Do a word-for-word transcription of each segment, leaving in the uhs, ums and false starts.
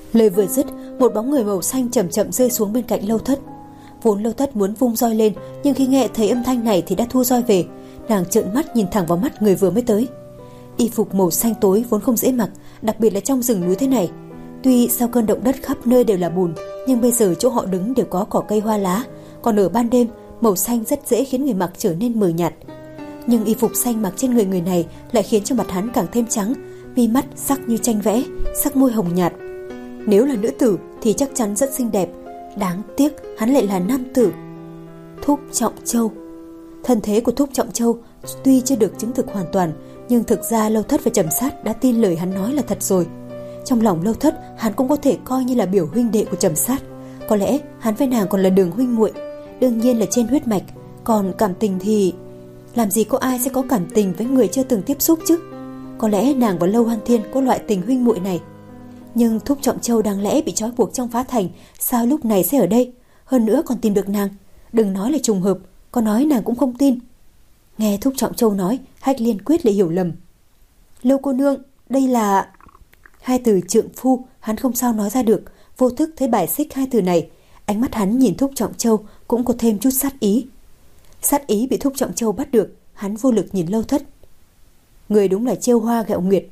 Lời vừa dứt, một bóng người màu xanh chậm chậm rơi xuống bên cạnh Lâu Thất. Vốn Lâu Thất muốn vung roi lên, nhưng khi nghe thấy âm thanh này thì đã thua roi về. Nàng trợn mắt nhìn thẳng vào mắt người vừa mới tới. Y phục màu xanh tối vốn không dễ mặc, đặc biệt là trong rừng núi thế này. Tuy sau cơn động đất khắp nơi đều là bùn, nhưng bây giờ chỗ họ đứng đều có cỏ cây hoa lá, còn ở ban đêm màu xanh rất dễ khiến người mặc trở nên mờ nhạt. Nhưng y phục xanh mặc trên người người này lại khiến cho mặt hắn càng thêm trắng, mi mắt sắc như tranh vẽ, sắc môi hồng nhạt. Nếu là nữ tử thì chắc chắn rất xinh đẹp, đáng tiếc hắn lại là nam tử. Thúc Trọng Châu. Thân thế của Thúc Trọng Châu tuy chưa được chứng thực hoàn toàn, nhưng thực ra Lâu Thất và Trầm Sát đã tin lời hắn nói là thật rồi. Trong lòng Lâu Thất, hắn cũng có thể coi như là biểu huynh đệ của Trầm Sát. Có lẽ hắn với nàng còn là đường huynh muội, đương nhiên là trên huyết mạch. Còn cảm tình thì làm gì có ai sẽ có cảm tình với người chưa từng tiếp xúc chứ. Có lẽ nàng và Lâu Hoan Thiên có loại tình huynh muội này. Nhưng Thúc Trọng Châu đáng lẽ bị trói buộc trong phá thành, sao lúc này sẽ ở đây? Hơn nữa còn tìm được nàng. Đừng nói là trùng hợp, có nói nàng cũng không tin. Nghe Thúc Trọng Châu nói, Hách Liên Quyết lại hiểu lầm. Lâu cô nương, đây là... Hai từ trượng phu hắn không sao nói ra được, vô thức thấy bài xích hai từ này. Ánh mắt hắn nhìn Thúc Trọng Châu cũng có thêm chút sát ý. Sát ý bị Thúc Trọng Châu bắt được, hắn vô lực nhìn Lâu Thất. Người đúng là trêu hoa ghẹo nguyệt.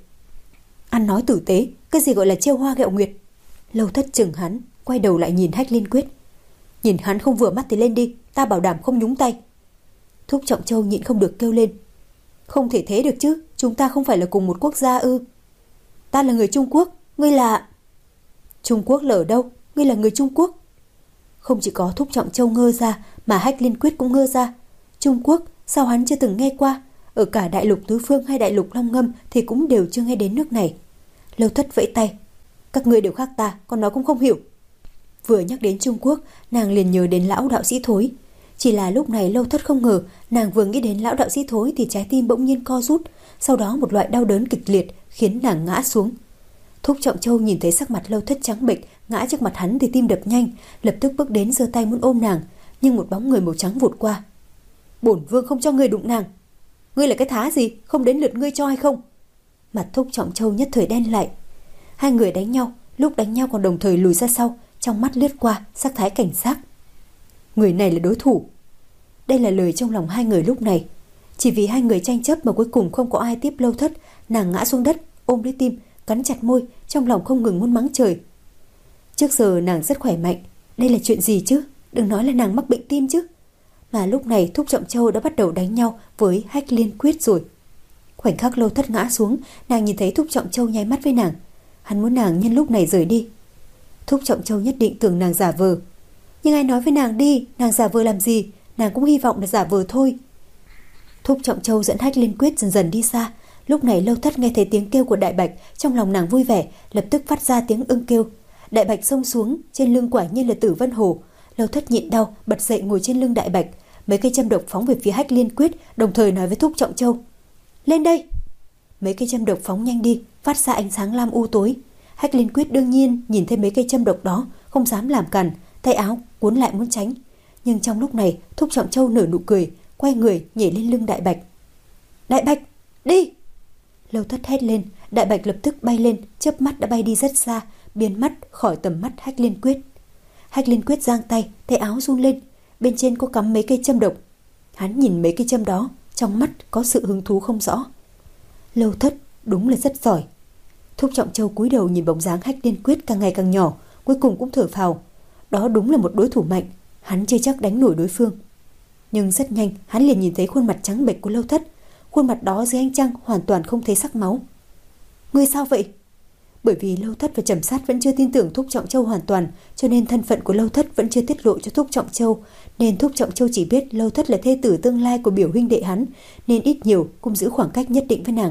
Ăn nói tử tế, cái gì gọi là trêu hoa ghẹo nguyệt? Lâu Thất chừng hắn, quay đầu lại nhìn Hách Liên Quyết. Nhìn hắn không vừa mắt thì lên đi, ta bảo đảm không nhúng tay. Thúc Trọng Châu nhịn không được kêu lên. Không thể thế được chứ, chúng ta không phải là cùng một quốc gia ư? Ta là người Trung Quốc, ngươi là... Trung Quốc là ở đâu? Ngươi là người Trung Quốc? Không chỉ có Thúc Trọng Châu ngơ ra, mà Hách Liên Quyết cũng ngơ ra. Trung Quốc, sao hắn chưa từng nghe qua? Ở cả đại lục tứ phương hay đại lục Long Ngâm thì cũng đều chưa nghe đến nước này. Lâu Thất vẫy tay. Các ngươi đều khác ta, còn nó cũng không hiểu. Vừa nhắc đến Trung Quốc, nàng liền nhớ đến lão đạo sĩ Thối. Chỉ là lúc này Lâu Thất không ngờ, nàng vừa nghĩ đến lão đạo sĩ Thối thì trái tim bỗng nhiên co rút, sau đó một loại đau đớn kịch liệt khiến nàng ngã xuống. Thúc Trọng Châu nhìn thấy sắc mặt Lâu Thất trắng bệch ngã trước mặt hắn thì tim đập nhanh, lập tức bước đến giơ tay muốn ôm nàng, nhưng một bóng người màu trắng vụt qua. Bổn vương không cho ngươi đụng nàng. Ngươi là cái thá gì, không đến lượt ngươi cho hay không? Mặt Thúc Trọng Châu nhất thời đen lại. Hai người đánh nhau, lúc đánh nhau còn đồng thời lùi ra sau, trong mắt lướt qua sắc thái cảnh giác. Người này là đối thủ. Đây là lời trong lòng hai người lúc này. Chỉ vì hai người tranh chấp mà cuối cùng không có ai tiếp Lâu Thất, nàng ngã xuống đất, ôm lấy tim, cắn chặt môi, trong lòng không ngừng muốn mắng trời. Trước giờ nàng rất khỏe mạnh, đây là chuyện gì chứ? Đừng nói là nàng mắc bệnh tim chứ. Mà lúc này Thúc Trọng Châu đã bắt đầu đánh nhau với Hách Liên Quyết rồi. Khoảnh khắc Lâu Thất ngã xuống, nàng nhìn thấy Thúc Trọng Châu nháy mắt với nàng. Hắn muốn nàng nhân lúc này rời đi. Thúc Trọng Châu nhất định tưởng nàng giả vờ. Nhưng ai nói với nàng đi, nàng giả vờ làm gì? Nàng cũng hy vọng là giả vờ thôi. Thúc Trọng Châu dẫn Hách Liên Quyết dần dần đi xa. Lúc này Lâu Thất nghe thấy tiếng kêu của Đại Bạch, trong lòng nàng vui vẻ, lập tức phát ra tiếng ưng kêu. Đại Bạch xông xuống, trên lưng quả nhiên là Tử Vân Hổ. Lâu Thất nhịn đau, bật dậy ngồi trên lưng Đại Bạch. Mấy cây châm độc phóng về phía Hách Liên Quyết, đồng thời nói với Thúc Trọng Châu: lên đây. Mấy cây châm độc phóng nhanh đi, phát ra ánh sáng lam u tối. Hách Liên Quyết đương nhiên nhìn thấy mấy cây châm độc đó, không dám làm cản, tay áo cuốn lại muốn tránh. Nhưng trong lúc này, Thúc Trọng Châu nở nụ cười, quay người nhảy lên lưng Đại Bạch. Đại Bạch, đi! Lâu Thất hét lên, Đại Bạch lập tức bay lên, chớp mắt đã bay đi rất xa, biến mất khỏi tầm mắt Hách Liên Quyết. Hách Liên Quyết giang tay, tay áo run lên, bên trên có cắm mấy cây châm độc. Hắn nhìn mấy cây châm đó, trong mắt có sự hứng thú không rõ. Lâu Thất đúng là rất giỏi. Thúc Trọng Châu cúi đầu nhìn bóng dáng Hách Liên Quyết càng ngày càng nhỏ, cuối cùng cũng thở phào. Đó đúng là một đối thủ mạnh, hắn chưa chắc đánh nổi đối phương. Nhưng rất nhanh, hắn liền nhìn thấy khuôn mặt trắng bệch của Lâu Thất. Khuôn mặt đó dưới ánh trăng hoàn toàn không thấy sắc máu. Ngươi sao vậy? Bởi vì Lâu Thất và Trầm Sát vẫn chưa tin tưởng Thúc Trọng Châu hoàn toàn, cho nên thân phận của Lâu Thất vẫn chưa tiết lộ cho Thúc Trọng Châu, nên Thúc Trọng Châu chỉ biết Lâu Thất là thê tử tương lai của biểu huynh đệ hắn, nên ít nhiều cũng giữ khoảng cách nhất định với nàng.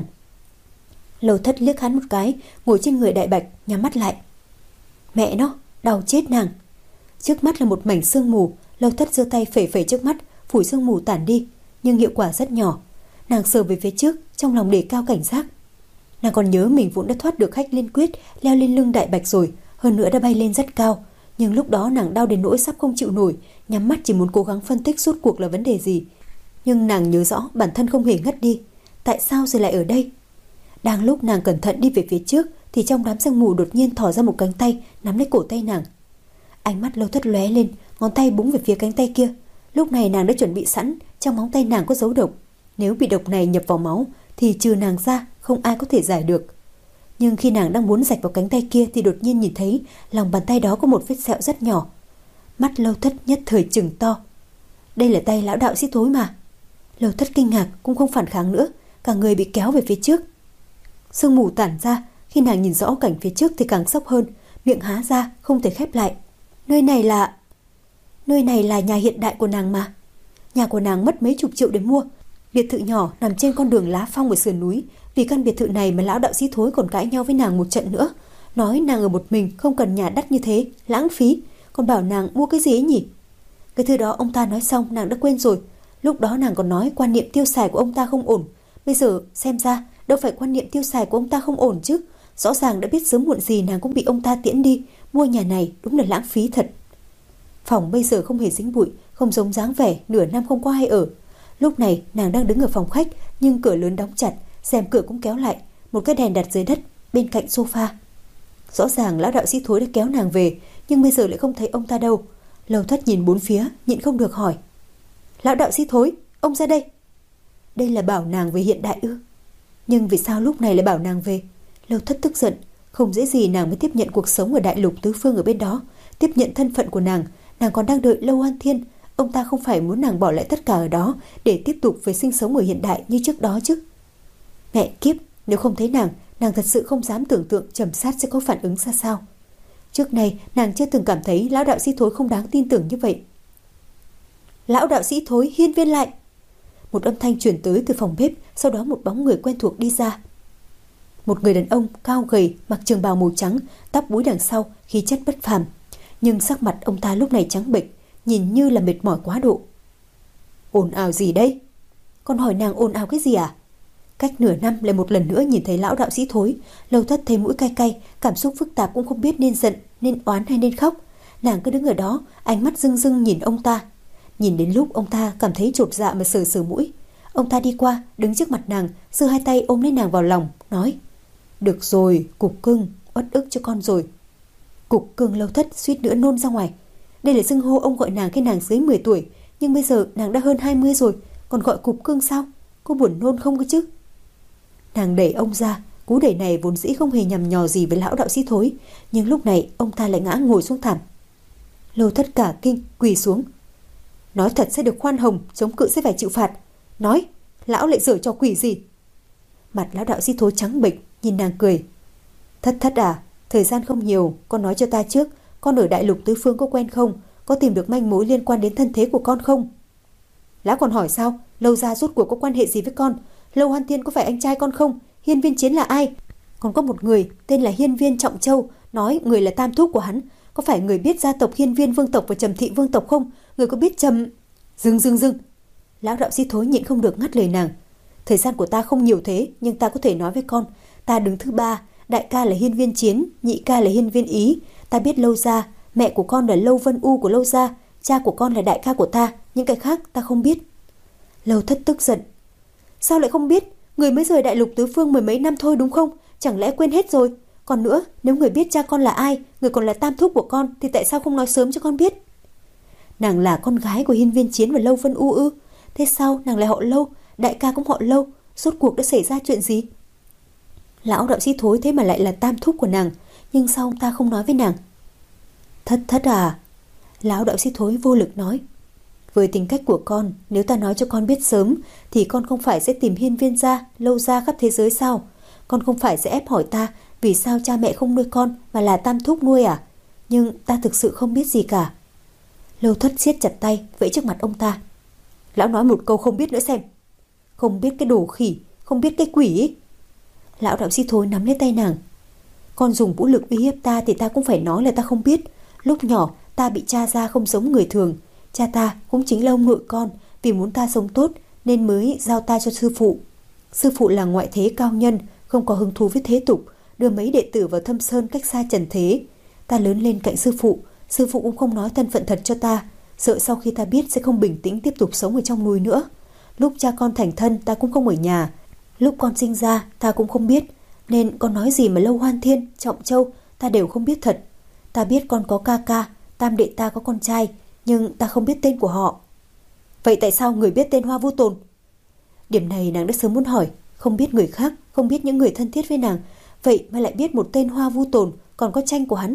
Lâu Thất liếc hắn một cái, ngồi trên người Đại Bạch, nhắm mắt lại. Mẹ nó, đau chết nàng. Trước mắt là một mảnh sương mù, Lâu Thất giơ tay phẩy phẩy trước mắt, phủi sương mù tản đi, nhưng hiệu quả rất nhỏ. Nàng sờ về phía trước, trong lòng đề cao cảnh giác. Nàng còn nhớ mình vốn đã thoát được Hách Liên Quyết, leo lên lưng Đại Bạch rồi, hơn nữa đã bay lên rất cao. Nhưng lúc đó nàng đau đến nỗi sắp không chịu nổi, nhắm mắt chỉ muốn cố gắng phân tích rốt cuộc là vấn đề gì. Nhưng nàng nhớ rõ bản thân không hề ngất đi. Tại sao rồi lại ở đây? Đang lúc nàng cẩn thận đi về phía trước thì trong đám sương mù đột nhiên thò ra một cánh tay nắm lấy cổ tay nàng. Ánh mắt Lâu Thất lóe lên, ngón tay búng về phía cánh tay kia. Lúc này nàng đã chuẩn bị sẵn, trong móng tay nàng có dấu độc. Nếu bị độc này nhập vào máu thì trừ nàng ra không ai có thể giải được. Nhưng khi nàng đang muốn rạch vào cánh tay kia thì đột nhiên nhìn thấy lòng bàn tay đó có một vết sẹo rất nhỏ. Mắt Lâu Thất nhất thời trừng to. Đây là tay lão đạo sĩ Thối mà. Lâu Thất kinh ngạc cũng không phản kháng nữa, cả người bị kéo về phía trước. Sương mù tản ra, khi nàng nhìn rõ cảnh phía trước thì càng sốc hơn, miệng há ra không thể khép lại. Nơi này là... Nơi này là nhà hiện đại của nàng mà. Nhà của nàng mất mấy chục triệu để mua. Biệt thự nhỏ nằm trên con đường lá phong ở sườn núi. Vì căn biệt thự này mà lão đạo sĩ Thối còn cãi nhau với nàng một trận nữa. Nói nàng ở một mình không cần nhà đắt như thế, lãng phí. Còn bảo nàng mua cái gì ấy nhỉ? Cái thứ đó ông ta nói xong nàng đã quên rồi. Lúc đó nàng còn nói quan niệm tiêu xài của ông ta không ổn. Bây giờ xem ra đâu phải quan niệm tiêu xài của ông ta không ổn chứ. Rõ ràng đã biết sớm muộn gì nàng cũng bị ông ta tiễn đi. Mua nhà này đúng là lãng phí thật. Phòng bây giờ không hề dính bụi, không giống dáng vẻ nửa năm không có ai ở. Lúc này nàng đang đứng ở phòng khách, nhưng cửa lớn đóng chặt, rèm cửa cũng kéo lại, một cái đèn đặt dưới đất bên cạnh sofa. Rõ ràng lão đạo sĩ Thối đã kéo nàng về, nhưng bây giờ lại không thấy ông ta đâu. Lâu Thất nhìn bốn phía, nhịn không được hỏi: Lão đạo sĩ Thối, ông ra đây. Đây là bảo nàng về hiện đại ư? Nhưng vì sao lúc này lại bảo nàng về? Lâu Thất tức giận, không dễ gì nàng mới tiếp nhận cuộc sống ở đại lục tứ phương ở bên đó, tiếp nhận thân phận của nàng. Nàng còn đang đợi Lâu Hoan Thiên, ông ta không phải muốn nàng bỏ lại tất cả ở đó để tiếp tục về sinh sống ở hiện đại như trước đó chứ? Mẹ kiếp, nếu không thấy nàng, nàng thật sự không dám tưởng tượng Trầm Sát sẽ có phản ứng ra sao. Trước này nàng chưa từng cảm thấy lão đạo sĩ Thối không đáng tin tưởng như vậy. Lão đạo sĩ Thối, hiên viên lại. Một âm thanh truyền tới từ phòng bếp, sau đó một bóng người quen thuộc đi ra. Một người đàn ông cao gầy, mặc trường bào màu trắng, tóc búi đằng sau, khí chất bất phàm. Nhưng sắc mặt ông ta lúc này trắng bệch, nhìn như là mệt mỏi quá độ. Ồn ào gì đây? Con hỏi nàng ồn ào cái gì à? Cách nửa năm lại một lần nữa nhìn thấy lão đạo sĩ Thối, Lâu Thất thấy mũi cay cay, cảm xúc phức tạp cũng không biết nên giận, nên oán hay nên khóc. Nàng cứ đứng ở đó, ánh mắt rưng rưng nhìn ông ta. Nhìn đến lúc ông ta cảm thấy chột dạ mà sờ sờ mũi. Ông ta đi qua, đứng trước mặt nàng, giơ hai tay ôm lấy nàng vào lòng, nói: Được rồi, cục cưng, uất ức cho con rồi. Cục cưng. Lâu Thất suýt nữa nôn ra ngoài. Đây là xưng hô ông gọi nàng khi nàng dưới mười tuổi, nhưng bây giờ nàng đã hơn hai mươi rồi, còn gọi cục cưng sao? Cô buồn nôn không cơ chứ? Nàng đẩy ông ra, cú đẩy này vốn dĩ không hề nhằm nhò gì với lão đạo sĩ Thối, nhưng lúc này ông ta lại ngã ngồi xuống thảm. Lâu Thất cả kinh, quỳ xuống. Nói thật sẽ được khoan hồng, chống cự sẽ phải chịu phạt. Nói, lão lại giở trò quỷ gì? Mặt lão đạo sĩ Thối trắng bệch, nhìn nàng cười. Thất Thất à, thời gian không nhiều, con nói cho ta trước, con ở đại lục tứ phương có quen không? Có tìm được manh mối liên quan đến thân thế của con không? Lão còn hỏi sao? Lâu gia rốt cuộc có quan hệ gì với con? Lâu Hoan Thiên có phải anh trai con không? Hiên viên Chiến là ai? Còn có một người tên là Hiên viên Trọng Châu, nói người là tam thúc của hắn. Có phải người biết gia tộc Hiên viên vương tộc và Trầm thị vương tộc không? Người có biết Trầm... Dừng dừng dừng. Lão đạo sĩ Thối nhịn không được ngắt lời nàng. Thời gian của ta không nhiều thế, nhưng ta có thể nói với con. Ta đứng thứ ba, đại ca là Hiên viên Chiến, nhị ca là Hiên viên Ý. Ta biết Lâu gia, mẹ của con là Lâu Vân U của Lâu gia, cha của con là đại ca của ta, những cái khác ta không biết. Lâu Thất tức giận. Sao lại không biết? Người mới rời đại lục tứ phương mười mấy năm thôi đúng không? Chẳng lẽ quên hết rồi? Còn nữa, nếu người biết cha con là ai, người còn là tam thúc của con, thì tại sao không nói sớm cho con biết? Nàng là con gái của Hiên viên Chiến và Lâu Vân U ư? Thế sao nàng lại họ Lâu, đại ca cũng họ Lâu? Rốt cuộc đã xảy ra chuyện gì? Lão đạo sĩ Thối thế mà lại là tam thúc của nàng, nhưng sao ông ta không nói với nàng? Thất Thất à? Lão đạo sĩ Thối vô lực nói. Với tính cách của con, nếu ta nói cho con biết sớm, thì con không phải sẽ tìm Hiên viên gia, Lâu gia khắp thế giới sao? Con không phải sẽ ép hỏi ta vì sao cha mẹ không nuôi con mà là tam thúc nuôi à? Nhưng ta thực sự không biết gì cả. Lâu Thất siết chặt tay vẫy trước mặt ông ta. Lão nói một câu không biết nữa xem. Không biết cái đồ khỉ, không biết cái quỷ ấy. Lão đạo sĩ Thối nắm lấy tay nàng. Con dùng vũ lực uy hiếp ta thì ta cũng phải nói là ta không biết. Lúc nhỏ ta bị cha ra không giống người thường. Cha ta cũng chính là ông nội con, vì muốn ta sống tốt nên mới giao ta cho sư phụ. Sư phụ là ngoại thế cao nhân, không có hứng thú với thế tục, đưa mấy đệ tử vào thâm sơn cách xa trần thế. Ta lớn lên cạnh sư phụ, sư phụ cũng không nói thân phận thật cho ta, sợ sau khi ta biết sẽ không bình tĩnh tiếp tục sống ở trong núi nữa. Lúc cha con thành thân ta cũng không ở nhà, lúc con sinh ra ta cũng không biết. Nên con nói gì mà Lâu Hoan Thiên, Trọng Châu ta đều không biết thật. Ta biết con có ca ca, tam đệ ta có con trai, nhưng ta không biết tên của họ. Vậy tại sao người biết tên Hoa Vu Tồn? Điểm này nàng đã sớm muốn hỏi. Không biết người khác, không biết những người thân thiết với nàng, vậy mà lại biết một tên Hoa Vu Tồn, còn có tranh của hắn.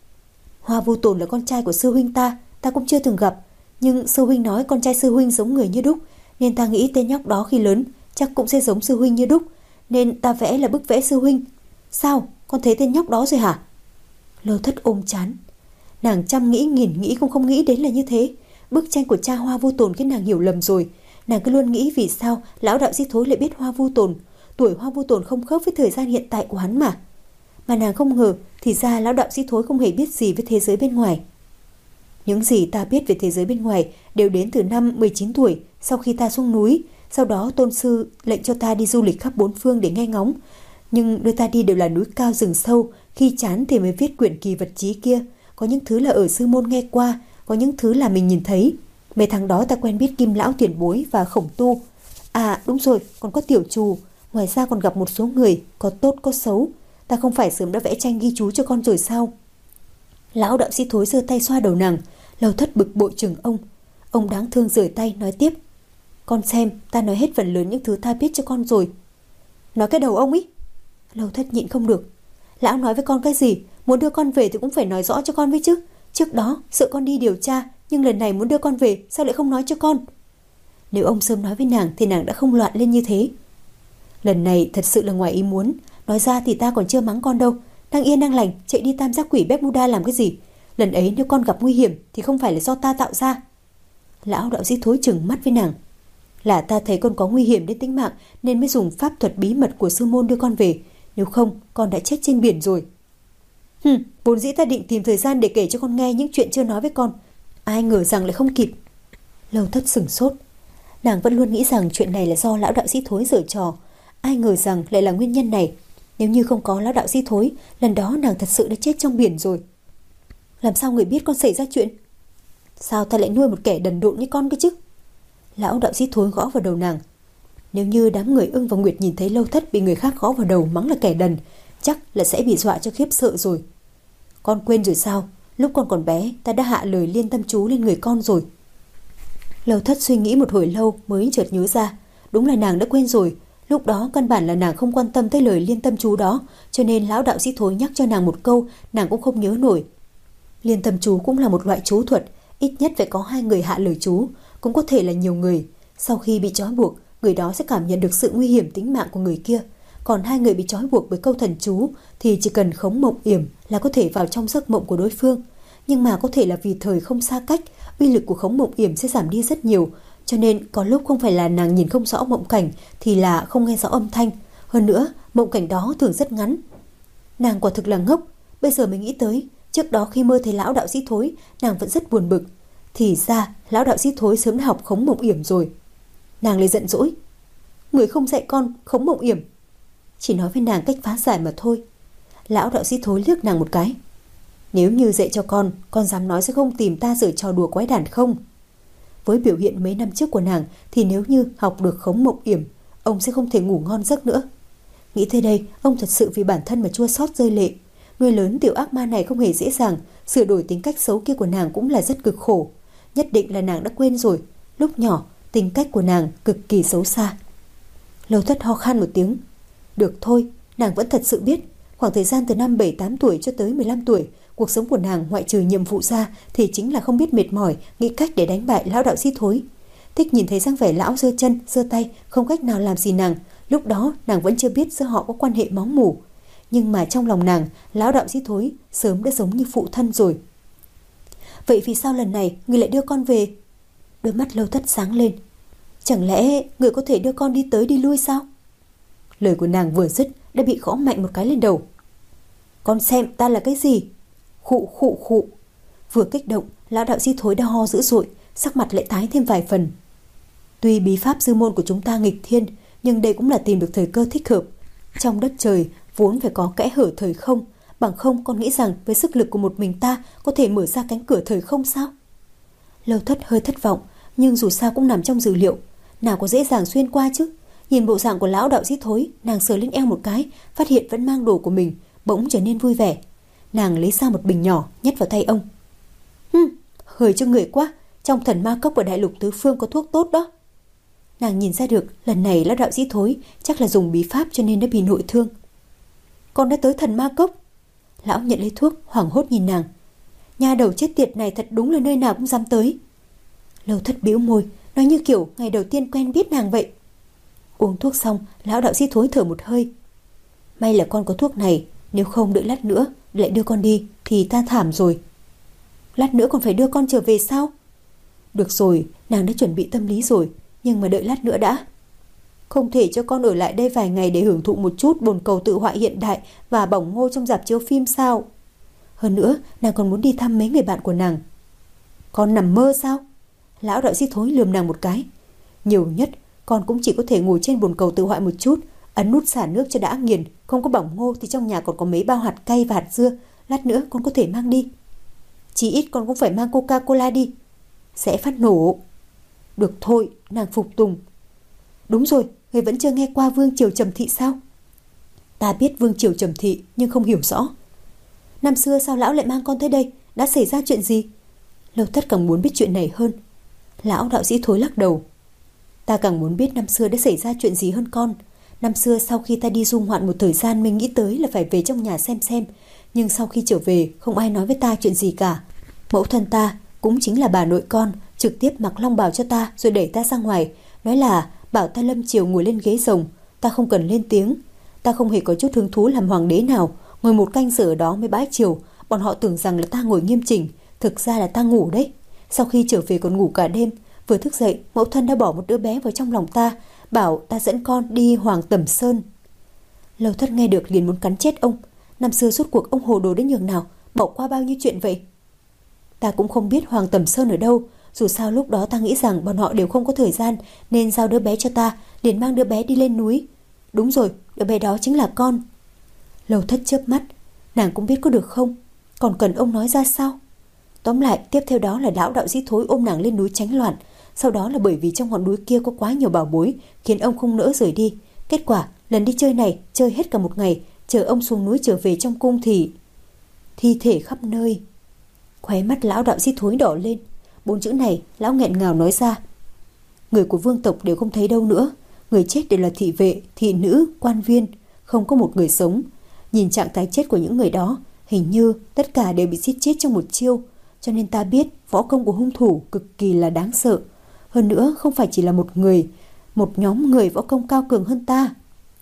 Hoa Vu Tồn là con trai của sư huynh ta, ta cũng chưa từng gặp. Nhưng sư huynh nói con trai sư huynh giống người như đúc, nên ta nghĩ tên nhóc đó khi lớn chắc cũng sẽ giống sư huynh như đúc, nên ta vẽ là bức vẽ sư huynh. Sao, con thấy tên nhóc đó rồi hả? Lâu Thất ôm chán. Nàng trăm nghĩ nghìn nghĩ cũng không nghĩ đến là như thế. Bức tranh của cha Hoa Vu Tồn khiến nàng hiểu lầm rồi. Nàng cứ luôn nghĩ vì sao lão đạo sĩ Thối lại biết Hoa Vu Tồn. Tuổi Hoa Vu Tồn không khớp với thời gian hiện tại của hắn mà. Mà nàng không ngờ thì ra lão đạo sĩ Thối không hề biết gì với thế giới bên ngoài. Những gì ta biết về thế giới bên ngoài đều đến từ năm mười chín tuổi, sau khi ta xuống núi. Sau đó tôn sư lệnh cho ta đi du lịch khắp bốn phương để nghe ngóng. Nhưng đưa ta đi đều là núi cao rừng sâu. Khi chán thì mới viết quyển kỳ vật chí kia. Có những thứ là ở sư môn nghe qua, có những thứ là mình nhìn thấy. Mấy tháng đó ta quen biết Kim Lão Tiền Bối và Khổng Tu. À đúng rồi, còn có Tiểu Trù. Ngoài ra còn gặp một số người, có tốt có xấu. Ta không phải sớm đã vẽ tranh ghi chú cho con rồi sao? Lão đạo sĩ Thối giơ tay xoa đầu nàng. Lâu Thất bực bội chừng ông. Ông đáng thương rời tay nói tiếp. Con xem, ta nói hết phần lớn những thứ ta biết cho con rồi. Nói cái đầu ông ý. Lâu Thất nhịn không được. Lão nói với con cái gì? Muốn đưa con về thì cũng phải nói rõ cho con với chứ. Trước đó sợ con đi điều tra, nhưng lần này muốn đưa con về, sao lại không nói cho con? Nếu ông sớm nói với nàng thì nàng đã không loạn lên như thế. Lần này thật sự là ngoài ý muốn. Nói ra thì ta còn chưa mắng con đâu. Đang yên đang lành chạy đi tam giác quỷ Bermuda làm cái gì? Lần ấy nếu con gặp nguy hiểm thì không phải là do ta tạo ra. Lão đạo sĩ Thối chừng mắt với nàng. Là ta thấy con có nguy hiểm đến tính mạng nên mới dùng pháp thuật bí mật của sư môn đưa con về. Nếu không con đã chết trên biển rồi. Hừm, vốn dĩ ta định tìm thời gian để kể cho con nghe những chuyện chưa nói với con. Ai ngờ rằng lại không kịp. Lâu Thất sửng sốt. Nàng vẫn luôn nghĩ rằng chuyện này là do lão đạo sĩ Thối giở trò. Ai ngờ rằng lại là nguyên nhân này. Nếu như không có lão đạo sĩ Thối, lần đó nàng thật sự đã chết trong biển rồi. Làm sao người biết con xảy ra chuyện? Sao ta lại nuôi một kẻ đần độn như con cơ chứ? Lão đạo sĩ Thối gõ vào đầu nàng. Nếu như đám người Ưng và Nguyệt nhìn thấy Lâu Thất bị người khác gõ vào đầu mắng là kẻ đần, chắc là sẽ bị dọa cho khiếp sợ rồi. Con quên rồi sao? Lúc con còn bé, ta đã hạ lời liên tâm chú lên người con rồi. Lâu Thất suy nghĩ một hồi lâu mới chợt nhớ ra. Đúng là nàng đã quên rồi. Lúc đó căn bản là nàng không quan tâm tới lời liên tâm chú đó, cho nên lão đạo sĩ Thối nhắc cho nàng một câu, nàng cũng không nhớ nổi. Liên tâm chú cũng là một loại chú thuật, ít nhất phải có hai người hạ lời chú, cũng có thể là nhiều người. Sau khi bị trói buộc, người đó sẽ cảm nhận được sự nguy hiểm tính mạng của người kia. Còn hai người bị trói buộc bởi câu thần chú thì chỉ cần khống mộng yểm là có thể vào trong giấc mộng của đối phương. Nhưng mà có thể là vì thời không xa cách, uy lực của khống mộng yểm sẽ giảm đi rất nhiều. Cho nên có lúc không phải là nàng nhìn không rõ mộng cảnh thì là không nghe rõ âm thanh. Hơn nữa, mộng cảnh đó thường rất ngắn. Nàng quả thực là ngốc. Bây giờ mới nghĩ tới, trước đó khi mơ thấy lão đạo sĩ Thối, nàng vẫn rất buồn bực. Thì ra lão đạo sĩ Thối sớm đã học khống mộng yểm rồi. Nàng lại giận dỗi. Người không dạy con khống mộng yểm. Chỉ nói với nàng cách phá giải mà thôi. Lão đạo sĩ Thối liếc nàng một cái. Nếu như dạy cho con, con dám nói sẽ không tìm ta giở trò đùa quái đản không? Với biểu hiện mấy năm trước của nàng thì nếu như học được khống mộng yểm, ông sẽ không thể ngủ ngon giấc nữa. Nghĩ tới đây, ông thật sự vì bản thân mà chua xót rơi lệ. Người lớn tiểu ác ma này không hề dễ dàng, sửa đổi tính cách xấu kia của nàng cũng là rất cực khổ. Nhất định là nàng đã quên rồi, lúc nhỏ tính cách của nàng cực kỳ xấu xa. Lâu Thất ho khan một tiếng. Được thôi, nàng vẫn thật sự biết. Khoảng thời gian từ năm bảy tám tuổi cho tới mười lăm tuổi, cuộc sống của nàng ngoại trừ nhiệm vụ ra thì chính là không biết mệt mỏi, nghĩ cách để đánh bại lão đạo sĩ Thối. Thích nhìn thấy dáng vẻ lão giơ chân, giơ tay, không cách nào làm gì nàng. Lúc đó nàng vẫn chưa biết giữa họ có quan hệ máu mủ. Nhưng mà trong lòng nàng, lão đạo sĩ Thối sớm đã giống như phụ thân rồi. Vậy vì sao lần này người lại đưa con về? Đôi mắt Lâu Thất sáng lên. Chẳng lẽ người có thể đưa con đi tới đi lui sao? Lời của nàng vừa dứt đã bị gõ mạnh một cái lên đầu. Con xem ta là cái gì? Khụ khụ khụ. Vừa kích động, lão đạo sĩ Thối đã ho dữ dội, sắc mặt lại tái thêm vài phần. Tuy bí pháp sư môn của chúng ta nghịch thiên, nhưng đây cũng là tìm được thời cơ thích hợp. Trong đất trời vốn phải có kẽ hở thời không, bằng không con nghĩ rằng với sức lực của một mình ta có thể mở ra cánh cửa thời không sao? Lâu Thất hơi thất vọng, nhưng dù sao cũng nằm trong dữ liệu. Nào có dễ dàng xuyên qua chứ. Nhìn bộ dạng của lão đạo sĩ thối, nàng sờ lên eo một cái, phát hiện vẫn mang đồ của mình, bỗng trở nên vui vẻ. Nàng lấy ra một bình nhỏ nhét vào tay ông. Hừm, hời cho người quá, trong thần ma cốc ở đại lục tứ phương có thuốc tốt đó. Nàng nhìn ra được lần này lão đạo sĩ thối chắc là dùng bí pháp cho nên đã bị nội thương. Con đã tới thần ma cốc. Lão nhận lấy thuốc, hoảng hốt nhìn nàng. Nhà đầu chết tiệt này thật đúng là nơi nào cũng dám tới. Lâu Thất bĩu môi, nói như kiểu ngày đầu tiên quen biết nàng vậy. Uống thuốc xong, lão đạo sĩ thối thở một hơi. May là con có thuốc này, nếu không đợi lát nữa lại đưa con đi thì ta thảm rồi. Lát nữa còn phải đưa con trở về sao? Được rồi, nàng đã chuẩn bị tâm lý rồi, nhưng mà đợi lát nữa đã. Không thể cho con ở lại đây vài ngày để hưởng thụ một chút bồn cầu tự họa hiện đại và bỏng ngô trong rạp chiếu phim sao? Hơn nữa, nàng còn muốn đi thăm mấy người bạn của nàng. Con nằm mơ sao? Lão đạo sĩ thối lườm nàng một cái. Nhiều nhất, con cũng chỉ có thể ngồi trên bồn cầu tự họa một chút, ấn nút xả nước cho đã nghiền. Không có bỏng ngô thì trong nhà còn có mấy bao hạt cay và hạt dưa, lát nữa con có thể mang đi. Chỉ ít con cũng phải mang Coca-Cola đi. Sẽ phát nổ. Được thôi, nàng phục tùng. Đúng rồi, người vẫn chưa nghe qua Vương Triều Trầm Thị sao? Ta biết Vương Triều Trầm Thị nhưng không hiểu rõ. Năm xưa sao lão lại mang con tới đây? Đã xảy ra chuyện gì? Lâu Thất càng muốn biết chuyện này hơn. Lão đạo sĩ thối lắc đầu. Ta càng muốn biết năm xưa đã xảy ra chuyện gì hơn con. Năm xưa sau khi ta đi du ngoạn một thời gian, mình nghĩ tới là phải về trong nhà xem xem. Nhưng sau khi trở về không ai nói với ta chuyện gì cả. Mẫu thân ta, cũng chính là bà nội con, trực tiếp mặc long bào cho ta rồi đẩy ta ra ngoài. Nói là bảo ta lâm triều ngồi lên ghế rồng. Ta không cần lên tiếng. Ta không hề có chút hứng thú làm hoàng đế nào. Ngồi một canh giờ ở đó mới bãi triều. Bọn họ tưởng rằng là ta ngồi nghiêm chỉnh, thực ra là ta ngủ đấy. Sau khi trở về còn ngủ cả đêm. Vừa thức dậy, mẫu thân đã bỏ một đứa bé vào trong lòng ta, bảo ta dẫn con đi Hoàng Tẩm Sơn. Lâu Thất nghe được liền muốn cắn chết ông. Năm xưa rốt cuộc ông hồ đồ đến nhường nào, bỏ qua bao nhiêu chuyện vậy? Ta cũng không biết Hoàng Tẩm Sơn ở đâu. Dù sao lúc đó ta nghĩ rằng bọn họ đều không có thời gian, nên giao đứa bé cho ta, liền mang đứa bé đi lên núi. Đúng rồi, đứa bé đó chính là con. Lâu Thất chớp mắt. Nàng cũng biết có được không? Còn cần ông nói ra sao? Tóm lại, tiếp theo đó là lão đạo sĩ thối ôm nàng lên núi tránh loạn. Sau đó là bởi vì trong ngọn núi kia có quá nhiều bảo bối, khiến ông không nỡ rời đi. Kết quả, lần đi chơi này chơi hết cả một ngày, chờ ông xuống núi trở về trong cung thì thi thể khắp nơi. Khóe mắt lão đạo sĩ thối đỏ lên. Bốn chữ này lão nghẹn ngào nói ra. Người của vương tộc đều không thấy đâu nữa. Người chết đều là thị vệ, thị nữ, quan viên, không có một người sống. Nhìn trạng thái chết của những người đó, hình như tất cả đều bị giết chết trong một chiêu. Cho nên ta biết võ công của hung thủ cực kỳ là đáng sợ. Hơn nữa không phải chỉ là một người, một nhóm người võ công cao cường hơn ta.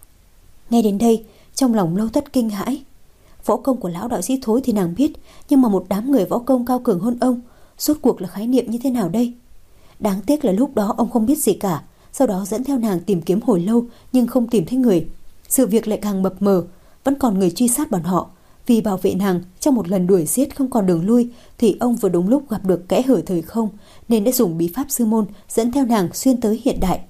Nghe đến đây, trong lòng Lâu Thất kinh hãi. Võ công của lão đạo sĩ thối thì nàng biết, nhưng mà một đám người võ công cao cường hơn ông, rốt cuộc là khái niệm như thế nào đây? Đáng tiếc là lúc đó ông không biết gì cả. Sau đó dẫn theo nàng tìm kiếm hồi lâu nhưng không tìm thấy người. Sự việc lại càng mập mờ, vẫn còn người truy sát bọn họ. Vì bảo vệ nàng, trong một lần đuổi giết không còn đường lui, thì ông vừa đúng lúc gặp được kẽ hở thời không, nên đã dùng bí pháp sư môn dẫn theo nàng xuyên tới hiện đại.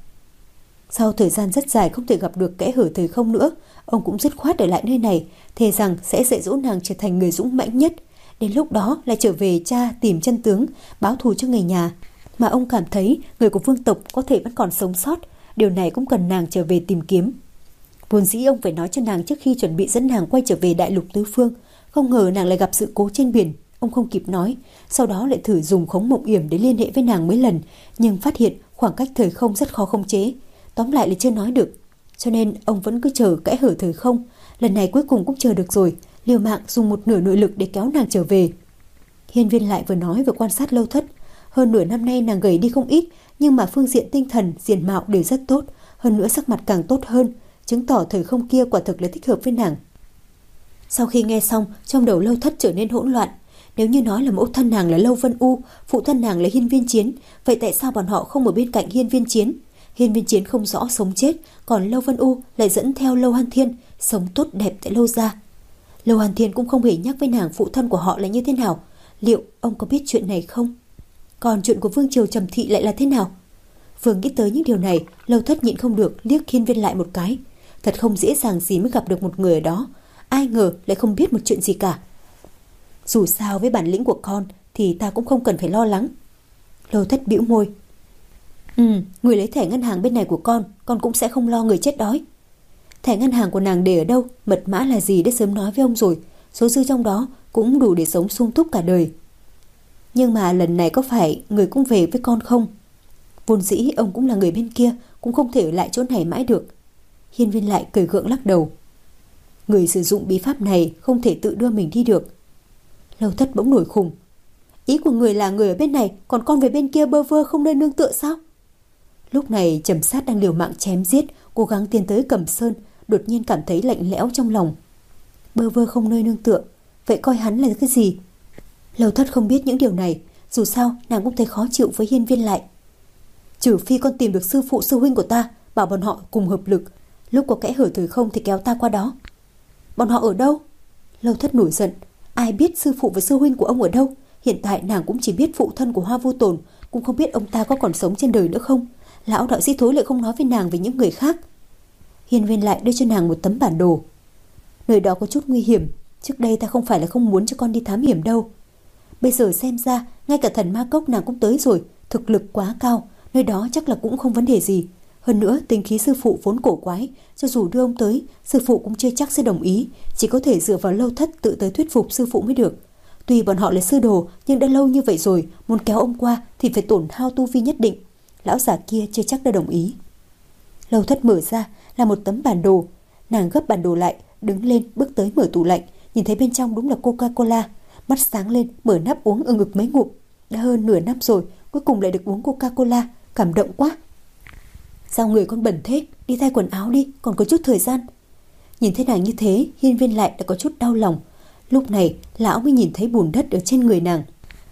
Sau thời gian rất dài không thể gặp được kẽ hở thời không nữa, ông cũng dứt khoát ở lại nơi này, thề rằng sẽ dạy dỗ nàng trở thành người dũng mãnh nhất. Đến lúc đó lại trở về cha tìm chân tướng, báo thù cho người nhà. Mà ông cảm thấy người của vương tộc có thể vẫn còn sống sót, điều này cũng cần nàng trở về tìm kiếm. Vốn dĩ ông phải nói cho nàng trước khi chuẩn bị dẫn nàng quay trở về đại lục tứ phương. Không ngờ nàng lại gặp sự cố trên biển. Ông không kịp nói. Sau đó lại thử dùng khống mộng yểm để liên hệ với nàng mấy lần. Nhưng phát hiện khoảng cách thời không rất khó khống chế. Tóm lại là chưa nói được. Cho nên ông vẫn cứ chờ kẽ hở thời không. Lần này cuối cùng cũng chờ được rồi. Liều mạng dùng một nửa nội lực để kéo nàng trở về. Hiên Viên lại vừa nói vừa quan sát Lâu Thất. Hơn nửa năm nay nàng gầy đi không ít, nhưng mà phương diện tinh thần, diện mạo đều rất tốt. Hơn nữa sắc mặt càng tốt hơn, chứng tỏ thời không kia quả thực là thích hợp với nàng. Sau khi nghe xong, trong đầu Lâu Thất trở nên hỗn loạn. Nếu như nói là mẫu thân nàng là Lâu Vân U, phụ thân nàng là Hiên Viên Chiến, vậy tại sao bọn họ không ở bên cạnh Hiên Viên Chiến? Hiên Viên Chiến không rõ sống chết, còn Lâu Vân U lại dẫn theo Lâu Hàn Thiên, sống tốt đẹp tại Lâu gia. Lâu Hàn Thiên cũng không hề nhắc với nàng phụ thân của họ là như thế nào. Liệu ông có biết chuyện này không? Còn chuyện của Vương Triều Trầm Thị lại là thế nào? Vừa nghĩ tới những điều này, Lâu Thất nhịn không được liếc Hiên Viên lại một cái. Thật không dễ dàng gì mới gặp được một người ở đó. Ai ngờ lại không biết một chuyện gì cả. Dù sao với bản lĩnh của con thì ta cũng không cần phải lo lắng. Lâu Thất bĩu môi. Ừ, người lấy thẻ ngân hàng bên này của con, con cũng sẽ không lo người chết đói. Thẻ ngân hàng của nàng để ở đâu, mật mã là gì đã sớm nói với ông rồi. Số dư trong đó cũng đủ để sống sung túc cả đời. Nhưng mà lần này có phải người cũng về với con không? Vốn dĩ ông cũng là người bên kia, cũng không thể ở lại chỗ này mãi được. Hiên Viên lại cười gượng lắc đầu. Người sử dụng bí pháp này không thể tự đưa mình đi được. Lâu Thất bỗng nổi khùng. Ý của người là người ở bên này, còn con về bên kia bơ vơ không nơi nương tựa sao? Lúc này Trầm Sát đang liều mạng chém giết, cố gắng tiến tới Cẩm Sơn, đột nhiên cảm thấy lạnh lẽo trong lòng. Bơ vơ không nơi nương tựa, vậy coi hắn là cái gì? Lâu Thất không biết những điều này, dù sao nàng cũng thấy khó chịu với Hiên Viên lại. Trừ phi con tìm được sư phụ sư huynh của ta, bảo bọn họ cùng hợp lực, lúc có kẽ hở thời không thì kéo ta qua đó. Bọn họ ở đâu? Lâu Thất nổi giận. Ai biết sư phụ và sư huynh của ông ở đâu? Hiện tại nàng cũng chỉ biết phụ thân của Hoa Vô Tồn, cũng không biết ông ta có còn sống trên đời nữa không. Lão đạo sĩ Thối lại không nói với nàng về những người khác. Hiên Viên lại đưa cho nàng một tấm bản đồ. Nơi đó có chút nguy hiểm, trước đây ta không phải là không muốn cho con đi thám hiểm đâu. Bây giờ xem ra ngay cả thần ma cốc nàng cũng tới rồi, thực lực quá cao, nơi đó chắc là cũng không vấn đề gì. Hơn nữa tính khí sư phụ vốn cổ quái, cho dù đưa ông tới, sư phụ cũng chưa chắc sẽ đồng ý, chỉ có thể dựa vào Lâu Thất tự tới thuyết phục sư phụ mới được. Tuy bọn họ là sư đồ, nhưng đã lâu như vậy rồi, muốn kéo ông qua thì phải tổn hao tu vi nhất định. Lão già kia chưa chắc đã đồng ý. Lâu Thất mở ra là một tấm bản đồ. Nàng gấp bản đồ lại, đứng lên bước tới mở tủ lạnh, nhìn thấy bên trong đúng là Coca-Cola, mắt sáng lên, mở nắp uống ừng ực mấy ngụm. Đã hơn nửa năm rồi, cuối cùng lại được uống Coca-Cola, cảm động quá. Sao người con bẩn thế, đi thay quần áo đi, còn có chút thời gian. Nhìn thấy nàng như thế, Hiên Viên lại đã có chút đau lòng. Lúc này lão mới nhìn thấy bùn đất ở trên người nàng.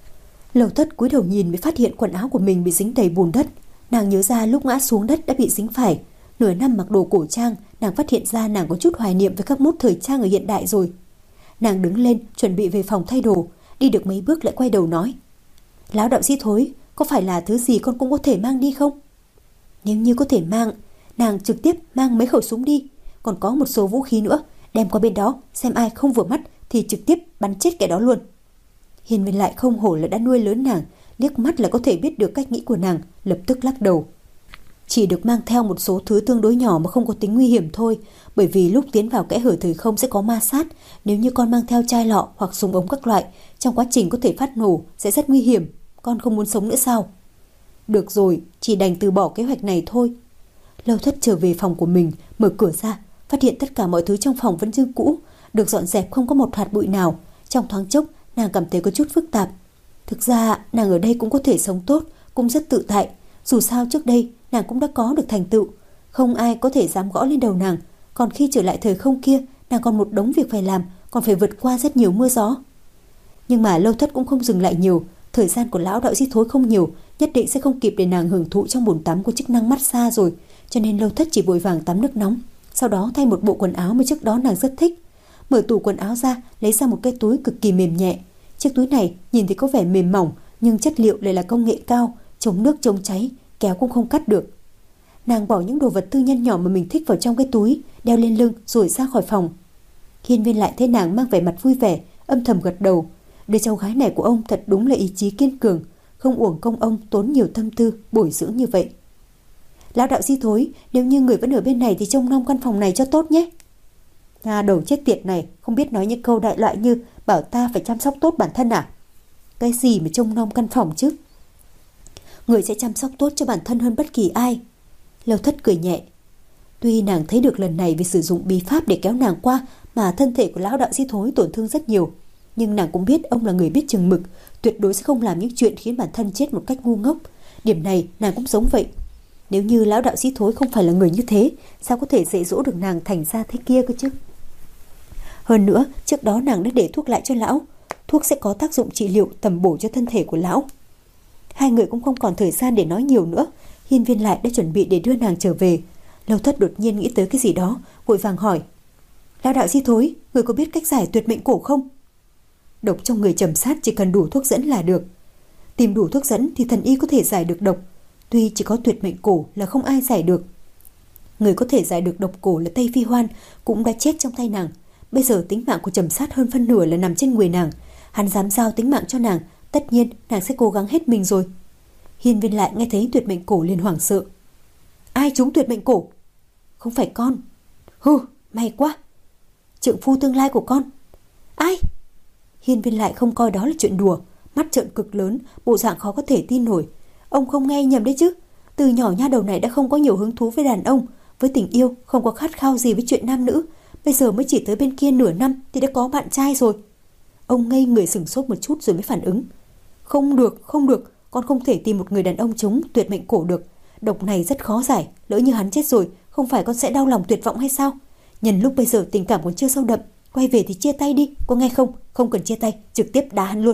Lâu Thất cúi đầu nhìn mới phát hiện quần áo của mình bị dính đầy bùn đất. Nàng nhớ ra lúc ngã xuống đất đã bị dính phải. Nửa năm mặc đồ cổ trang, nàng phát hiện ra nàng có chút hoài niệm với các mốt thời trang ở hiện đại rồi. Nàng đứng lên chuẩn bị về phòng thay đồ, đi được mấy bước lại quay đầu nói: Lão đạo sĩ Thối, có phải là thứ gì con cũng có thể mang đi không? Nếu như có thể mang, nàng trực tiếp mang mấy khẩu súng đi, còn có một số vũ khí nữa, đem qua bên đó, xem ai không vừa mắt thì trực tiếp bắn chết kẻ đó luôn. Hiên Viên lại không hổ là đã nuôi lớn nàng, liếc mắt là có thể biết được cách nghĩ của nàng, lập tức lắc đầu. Chỉ được mang theo một số thứ tương đối nhỏ mà không có tính nguy hiểm thôi, bởi vì lúc tiến vào kẽ hở thời không sẽ có ma sát, nếu như con mang theo chai lọ hoặc súng ống các loại, trong quá trình có thể phát nổ sẽ rất nguy hiểm, con không muốn sống nữa sao? Được rồi, chỉ đành từ bỏ kế hoạch này thôi. Lâu Thất trở về phòng của mình, mở cửa ra, phát hiện tất cả mọi thứ trong phòng vẫn như cũ, được dọn dẹp không có một hạt bụi nào. Trong thoáng chốc, nàng cảm thấy có chút phức tạp. Thực ra, nàng ở đây cũng có thể sống tốt, cũng rất tự tại. Dù sao trước đây, nàng cũng đã có được thành tựu, không ai có thể dám gõ lên đầu nàng. Còn khi trở lại thời không kia, nàng còn một đống việc phải làm, còn phải vượt qua rất nhiều mưa gió. Nhưng mà Lâu Thất cũng không dừng lại nhiều. Thời gian của lão đạo sĩ Thối không nhiều, nhất định sẽ không kịp để nàng hưởng thụ trong bồn tắm của chức năng massage rồi, cho nên Lâu Thất chỉ vội vàng tắm nước nóng, sau đó thay một bộ quần áo mà trước đó nàng rất thích. Mở tủ quần áo ra, lấy ra một cái túi cực kỳ mềm nhẹ. Chiếc túi này nhìn thì có vẻ mềm mỏng, nhưng chất liệu lại là công nghệ cao, chống nước chống cháy, kéo cũng không cắt được. Nàng bỏ những đồ vật tư nhân nhỏ mà mình thích vào trong cái túi, đeo lên lưng rồi ra khỏi phòng. Hiên Viên lại thấy nàng mang vẻ mặt vui vẻ, âm thầm gật đầu. Đứa cháu gái này của ông thật đúng là ý chí kiên cường, không uổng công ông tốn nhiều tâm tư bồi dưỡng như vậy. Lão đạo sĩ Thối, nếu như người vẫn ở bên này thì trông nom căn phòng này cho tốt nhé. À, đầu chết tiệt này không biết nói những câu đại loại như bảo ta phải chăm sóc tốt bản thân à? Cái gì mà trông nom căn phòng chứ? Người sẽ chăm sóc tốt cho bản thân hơn bất kỳ ai. Lâu Thất cười nhẹ. Tuy nàng thấy được lần này vì sử dụng bí pháp để kéo nàng qua mà thân thể của lão đạo sĩ Thối tổn thương rất nhiều, nhưng nàng cũng biết ông là người biết chừng mực, tuyệt đối sẽ không làm những chuyện khiến bản thân chết một cách ngu ngốc. Điểm này nàng cũng giống vậy. Nếu như lão đạo sĩ Thối không phải là người như thế, sao có thể dạy dỗ được nàng thành ra thế kia cơ chứ? Hơn nữa, trước đó nàng đã để thuốc lại cho lão, thuốc sẽ có tác dụng trị liệu tầm bổ cho thân thể của lão. Hai người cũng không còn thời gian để nói nhiều nữa. Hiên Viên lại đã chuẩn bị để đưa nàng trở về. Lâu Thất đột nhiên nghĩ tới cái gì đó, vội vàng hỏi: Lão đạo sĩ Thối, người có biết cách giải tuyệt mệnh cổ không? Độc trong người Trầm Sát chỉ cần đủ thuốc dẫn là được. Tìm đủ thuốc dẫn thì thần y có thể giải được độc. Tuy chỉ có tuyệt mệnh cổ là không ai giải được. Người có thể giải được độc cổ là Tây Phi Hoan, cũng đã chết trong tay nàng. Bây giờ tính mạng của Trầm Sát hơn phân nửa là nằm trên người nàng. Hắn dám giao tính mạng cho nàng, tất nhiên nàng sẽ cố gắng hết mình rồi. Hiên Viên Lại nghe thấy tuyệt mệnh cổ liền hoảng sợ. Ai trúng tuyệt mệnh cổ? Không phải con. Hừ, may quá. Trượng phu tương lai của con. Ai? Hiên Viên Lại không coi đó là chuyện đùa, mắt trợn cực lớn, bộ dạng khó có thể tin nổi. Ông không nghe nhầm đấy chứ. Từ nhỏ nha đầu này đã không có nhiều hứng thú với đàn ông, với tình yêu, không có khát khao gì với chuyện nam nữ. Bây giờ mới chỉ tới bên kia nửa năm thì đã có bạn trai rồi. Ông ngây người sửng sốt một chút rồi mới phản ứng. Không được, không được, con không thể tìm một người đàn ông trúng tuyệt mệnh cổ được. Độc này rất khó giải, lỡ như hắn chết rồi, không phải con sẽ đau lòng tuyệt vọng hay sao? Nhân lúc bây giờ tình cảm còn chưa sâu đậm, quay về thì chia tay đi, có nghe không? Không cần chia tay, trực tiếp đá hắn luôn.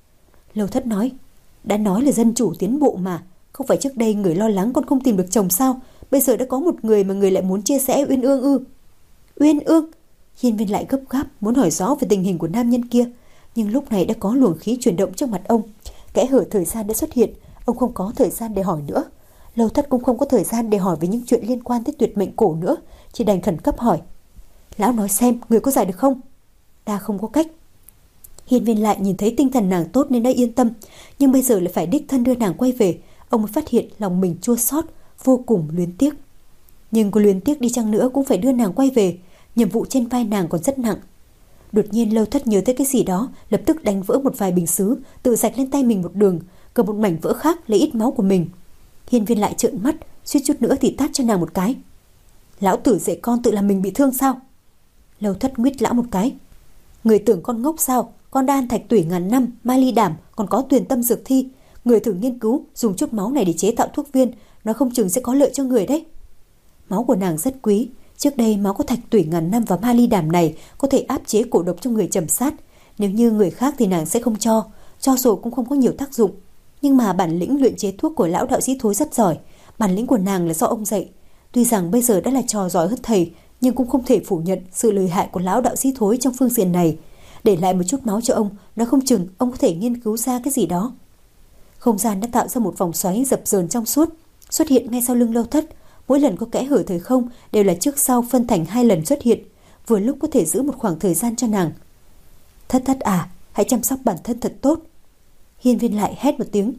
Lâu Thất nói, đã nói là dân chủ tiến bộ mà. Không phải trước đây người lo lắng con không tìm được chồng sao? Bây giờ đã có một người mà người lại muốn chia sẻ uyên ương ư? Uyên ương? Hiên Viên Lại gấp gáp muốn hỏi rõ về tình hình của nam nhân kia, nhưng lúc này đã có luồng khí chuyển động trước mặt ông. Kẽ hở thời gian đã xuất hiện, ông không có thời gian để hỏi nữa. Lâu Thất cũng không có thời gian để hỏi về những chuyện liên quan tới tuyệt mệnh cổ nữa, chỉ đành khẩn cấp hỏi. Lão nói xem, người có giải được không? Ta không có cách. Hiên Viên Lại nhìn thấy tinh thần nàng tốt nên đã yên tâm, nhưng bây giờ lại phải đích thân đưa nàng quay về. Ông mới phát hiện lòng mình chua xót, vô cùng luyến tiếc. Nhưng có luyến tiếc đi chăng nữa cũng phải đưa nàng quay về. Nhiệm vụ trên vai nàng còn rất nặng. Đột nhiên Lâu Thất nhớ tới cái gì đó, lập tức đánh vỡ một vài bình sứ, tự rạch lên tay mình một đường, cầm một mảnh vỡ khác lấy ít máu của mình. Hiên Viên Lại trợn mắt, suýt chút nữa thì tát cho nàng một cái. Lão tử dạy con tự làm mình bị thương sao? Lâu Thất nguyết lão một cái. Người tưởng con ngốc sao? Con đan thạch tủy ngàn năm, mai ly đảm, còn có tuyền tâm dược thi. Người thử nghiên cứu dùng chút máu này để chế tạo thuốc viên, nó không chừng sẽ có lợi cho người đấy. Máu của nàng rất quý. Trước đây máu có thạch tủy ngàn năm và ma ly đàm này có thể áp chế cổ độc cho người trầm sát. Nếu như người khác thì nàng sẽ không cho, cho rồi cũng không có nhiều tác dụng. Nhưng mà bản lĩnh luyện chế thuốc của lão đạo sĩ Thối rất giỏi. Bản lĩnh của nàng là do ông dạy. Tuy rằng bây giờ đã là trò giỏi hơn thầy, nhưng cũng không thể phủ nhận sự lợi hại của lão đạo sĩ Thối trong phương diện này. Để lại một chút máu cho ông, nó không chừng ông có thể nghiên cứu ra cái gì đó. Không gian đã tạo ra một vòng xoáy dập dờn trong suốt, xuất hiện ngay sau lưng Lâu Thất. Mỗi lần có kẽ hở thời không đều là trước sau phân thành hai lần xuất hiện, vừa lúc có thể giữ một khoảng thời gian cho nàng. Thất Thất à, hãy chăm sóc bản thân thật tốt. Hiên Viên Lại hét một tiếng.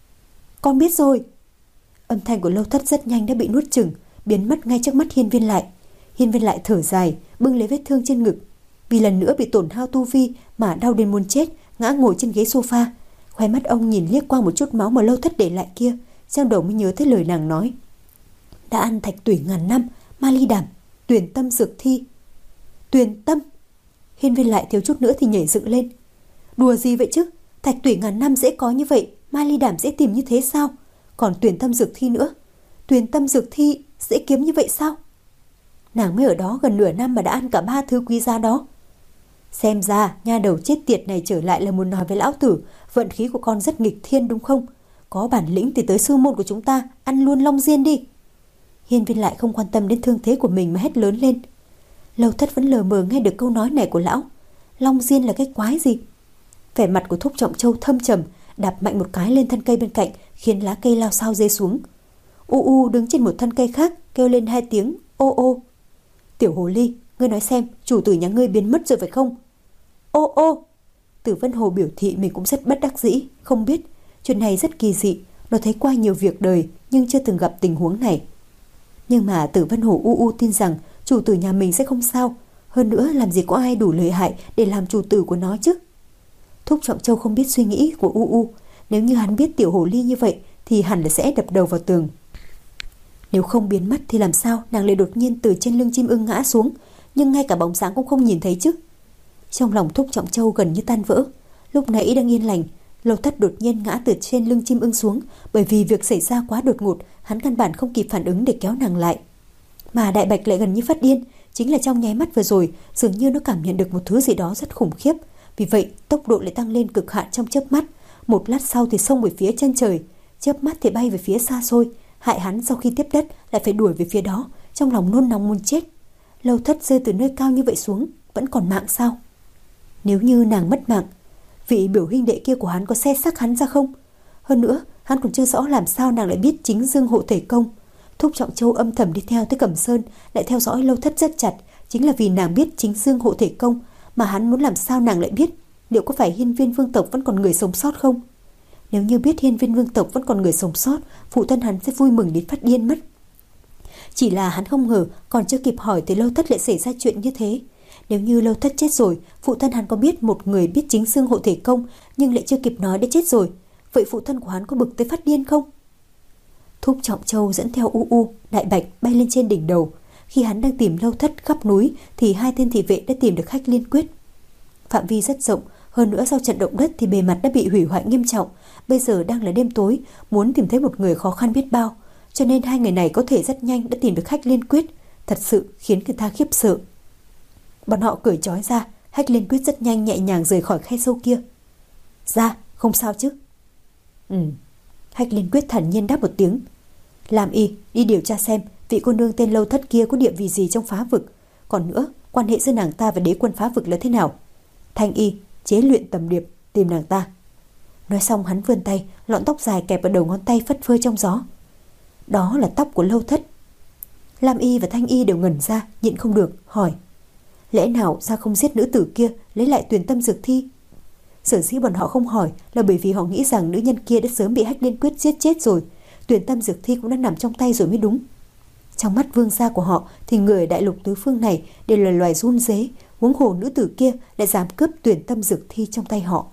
Con biết rồi. Âm thanh của Lâu Thất rất nhanh đã bị nuốt chửng, biến mất ngay trước mắt Hiên Viên Lại. Hiên Viên Lại thở dài, bưng lấy vết thương trên ngực. Vì lần nữa bị tổn hao tu vi mà đau đến muốn chết, ngã ngồi trên ghế sofa. Khóe mắt ông nhìn liếc qua một chút máu mà Lâu Thất để lại kia, trong đầu mới nhớ tới lời nàng nói. Đã ăn thạch tủy ngàn năm, ma ly đảm, tuyền tâm dược thi. Tuyền tâm? Hiên Viên Lại thiếu chút nữa thì nhảy dựng lên. Đùa gì vậy chứ? Thạch tủy ngàn năm dễ có như vậy, ma ly đảm dễ tìm như thế sao? Còn tuyền tâm dược thi nữa, tuyền tâm dược thi dễ kiếm như vậy sao? Nàng mới ở đó gần nửa năm mà đã ăn cả ba thứ quý giá đó. Xem ra nha đầu chết tiệt này trở lại là muốn nói với lão tử, vận khí của con rất nghịch thiên đúng không? Có bản lĩnh thì tới sư môn của chúng ta ăn luôn long diên đi. Hiên Viên Lại không quan tâm đến thương thế của mình mà hét lớn lên. Lâu Thất vẫn lờ mờ nghe được câu nói này của lão. Long diên là cái quái gì? Vẻ mặt của Thúc Trọng Châu thâm trầm, đạp mạnh một cái lên thân cây bên cạnh, khiến lá cây lao xao rơi xuống. U U đứng trên một thân cây khác, kêu lên hai tiếng ô ô. Tiểu hồ ly, ngươi nói xem, chủ tử nhà ngươi biến mất rồi phải không? Ô ô. Tử Vân Hồ biểu thị mình cũng rất bất đắc dĩ, không biết. Chuyện này rất kỳ dị, nó thấy qua nhiều việc đời nhưng chưa từng gặp tình huống này. Nhưng mà Tử Vân Hồ u u tin rằng chủ tử nhà mình sẽ không sao. Hơn nữa làm gì có ai đủ lợi hại để làm chủ tử của nó chứ. Thúc Trọng Châu không biết suy nghĩ của u u. Nếu như hắn biết tiểu hồ ly như vậy thì hẳn là sẽ đập đầu vào tường. Nếu không biến mất thì làm sao nàng lại đột nhiên từ trên lưng chim ưng ngã xuống, nhưng ngay cả bóng sáng cũng không nhìn thấy chứ. Trong lòng Thúc Trọng Châu gần như tan vỡ. Lúc nãy đang yên lành, Lâu Thất đột nhiên ngã từ trên lưng chim ưng xuống, bởi vì việc xảy ra quá đột ngột, hắn căn bản không kịp phản ứng để kéo nàng lại. Mà Đại Bạch lại gần như phát điên, chính là trong nháy mắt vừa rồi, dường như nó cảm nhận được một thứ gì đó rất khủng khiếp, vì vậy tốc độ lại tăng lên cực hạn trong chớp mắt. Một lát sau thì xông về phía chân trời, chớp mắt thì bay về phía xa xôi, hại hắn sau khi tiếp đất lại phải đuổi về phía đó, trong lòng nôn nóng muốn chết. Lâu Thất rơi từ nơi cao như vậy xuống, vẫn còn mạng sao? Nếu như nàng mất mạng, vị biểu huynh đệ kia của hắn có xe xác hắn ra không? Hơn nữa, hắn còn chưa rõ làm sao nàng lại biết chính dương hộ thể công. Thúc Trọng Châu âm thầm đi theo tới Cẩm Sơn, lại theo dõi Lâu Thất rất chặt, chính là vì nàng biết chính dương hộ thể công, mà hắn muốn làm sao nàng lại biết, liệu có phải hiên viên vương tộc vẫn còn người sống sót không? Nếu như biết Hiên Viên vương tộc vẫn còn người sống sót, phụ thân hắn sẽ vui mừng đến phát điên mất. Chỉ là hắn không ngờ còn chưa kịp hỏi thì Lâu Thất lại xảy ra chuyện như thế. Nếu như Lâu Thất chết rồi, phụ thân hắn có biết một người biết chính xương hộ thể công nhưng lại chưa kịp nói đã chết rồi, vậy phụ thân của hắn có bực tới phát điên không? Thúc Trọng Châu dẫn theo U U, Đại Bạch bay lên trên đỉnh đầu. Khi hắn đang tìm Lâu Thất khắp núi thì hai tên thị vệ đã tìm được Hách Liên Quyết. Phạm vi rất rộng, hơn nữa sau trận động đất thì bề mặt đã bị hủy hoại nghiêm trọng. Bây giờ đang là đêm tối, muốn tìm thấy một người khó khăn biết bao, cho nên hai người này có thể rất nhanh đã tìm được Hách Liên Quyết, thật sự khiến người ta khiếp sợ. Bọn họ cởi trói ra, Hách Liên Quyết rất nhanh nhẹ nhàng rời khỏi khe sâu kia. Ra, không sao chứ? Ừ. Hách Liên Quyết thản nhiên đáp một tiếng. Làm y, đi điều tra xem vị cô nương tên Lâu Thất kia có địa vị gì trong phá vực. Còn nữa, quan hệ giữa nàng ta và đế quân phá vực là thế nào? Thanh y, chế luyện tầm điệp, tìm nàng ta. Nói xong hắn vươn tay, lọn tóc dài kẹp vào đầu ngón tay phất phơ trong gió. Đó là tóc của Lâu Thất. Lam y và Thanh y đều ngẩn ra, nhịn không được, hỏi. Lẽ nào ra không giết nữ tử kia, lấy lại Tuyền Tâm Dược Thi? Sở dĩ bọn họ không hỏi là bởi vì họ nghĩ rằng nữ nhân kia đã sớm bị Hách Liên Quyết giết chết rồi. Tuyền Tâm Dược Thi cũng đã nằm trong tay rồi mới đúng. Trong mắt vương gia của họ thì người ở đại lục tứ phương này đều là loài run rế, huống hồ nữ tử kia lại dám cướp Tuyền Tâm Dược Thi trong tay họ.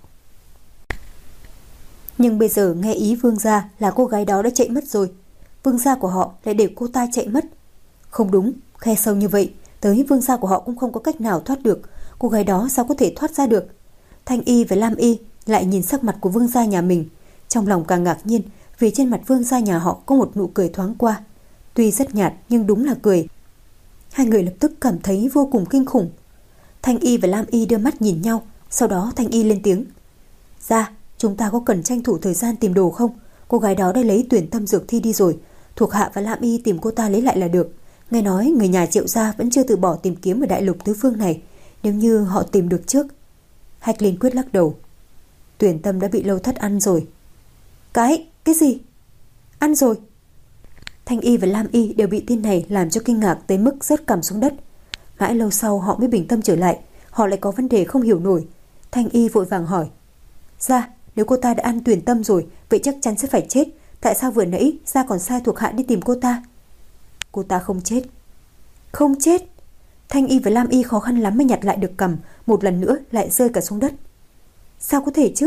Nhưng bây giờ nghe ý vương gia là cô gái đó đã chạy mất rồi, vương gia của họ lại để cô ta chạy mất. Không đúng, khe sâu như vậy, tới vương gia của họ cũng không có cách nào thoát được, cô gái đó sao có thể thoát ra được? Thanh y và Lam y lại nhìn sắc mặt của vương gia nhà mình, trong lòng càng ngạc nhiên vì trên mặt vương gia nhà họ có một nụ cười thoáng qua, tuy rất nhạt nhưng đúng là cười. Hai người lập tức cảm thấy vô cùng kinh khủng. Thanh y và Lam y đưa mắt nhìn nhau, sau đó Thanh y lên tiếng. Ra, chúng ta có cần tranh thủ thời gian tìm đồ không? Cô gái đó đã lấy Tuyền Tâm Dược Thi đi rồi, thuộc hạ và Lam y tìm cô ta lấy lại là được. Nghe nói người nhà Triệu gia vẫn chưa từ bỏ tìm kiếm ở đại lục tứ phương này, nếu như họ tìm được trước. Hách Liên Quyết lắc đầu. Tuyền Tâm đã bị Lâu Thất ăn rồi. Cái, cái gì? Ăn rồi? Thanh y và Lam y đều bị tin này làm cho kinh ngạc tới mức rớt cằm xuống đất. Mãi lâu sau họ mới bình tâm trở lại, họ lại có vấn đề không hiểu nổi. Thanh y vội vàng hỏi. Ra, nếu cô ta đã ăn Tuyền Tâm rồi, vậy chắc chắn sẽ phải chết. Tại sao vừa nãy Ra còn sai thuộc hạ đi tìm cô ta? Cô ta không chết. Không chết? Thanh y và Lam y khó khăn lắm mới nhặt lại được cằm, một lần nữa lại rơi cả xuống đất. Sao có thể chứ?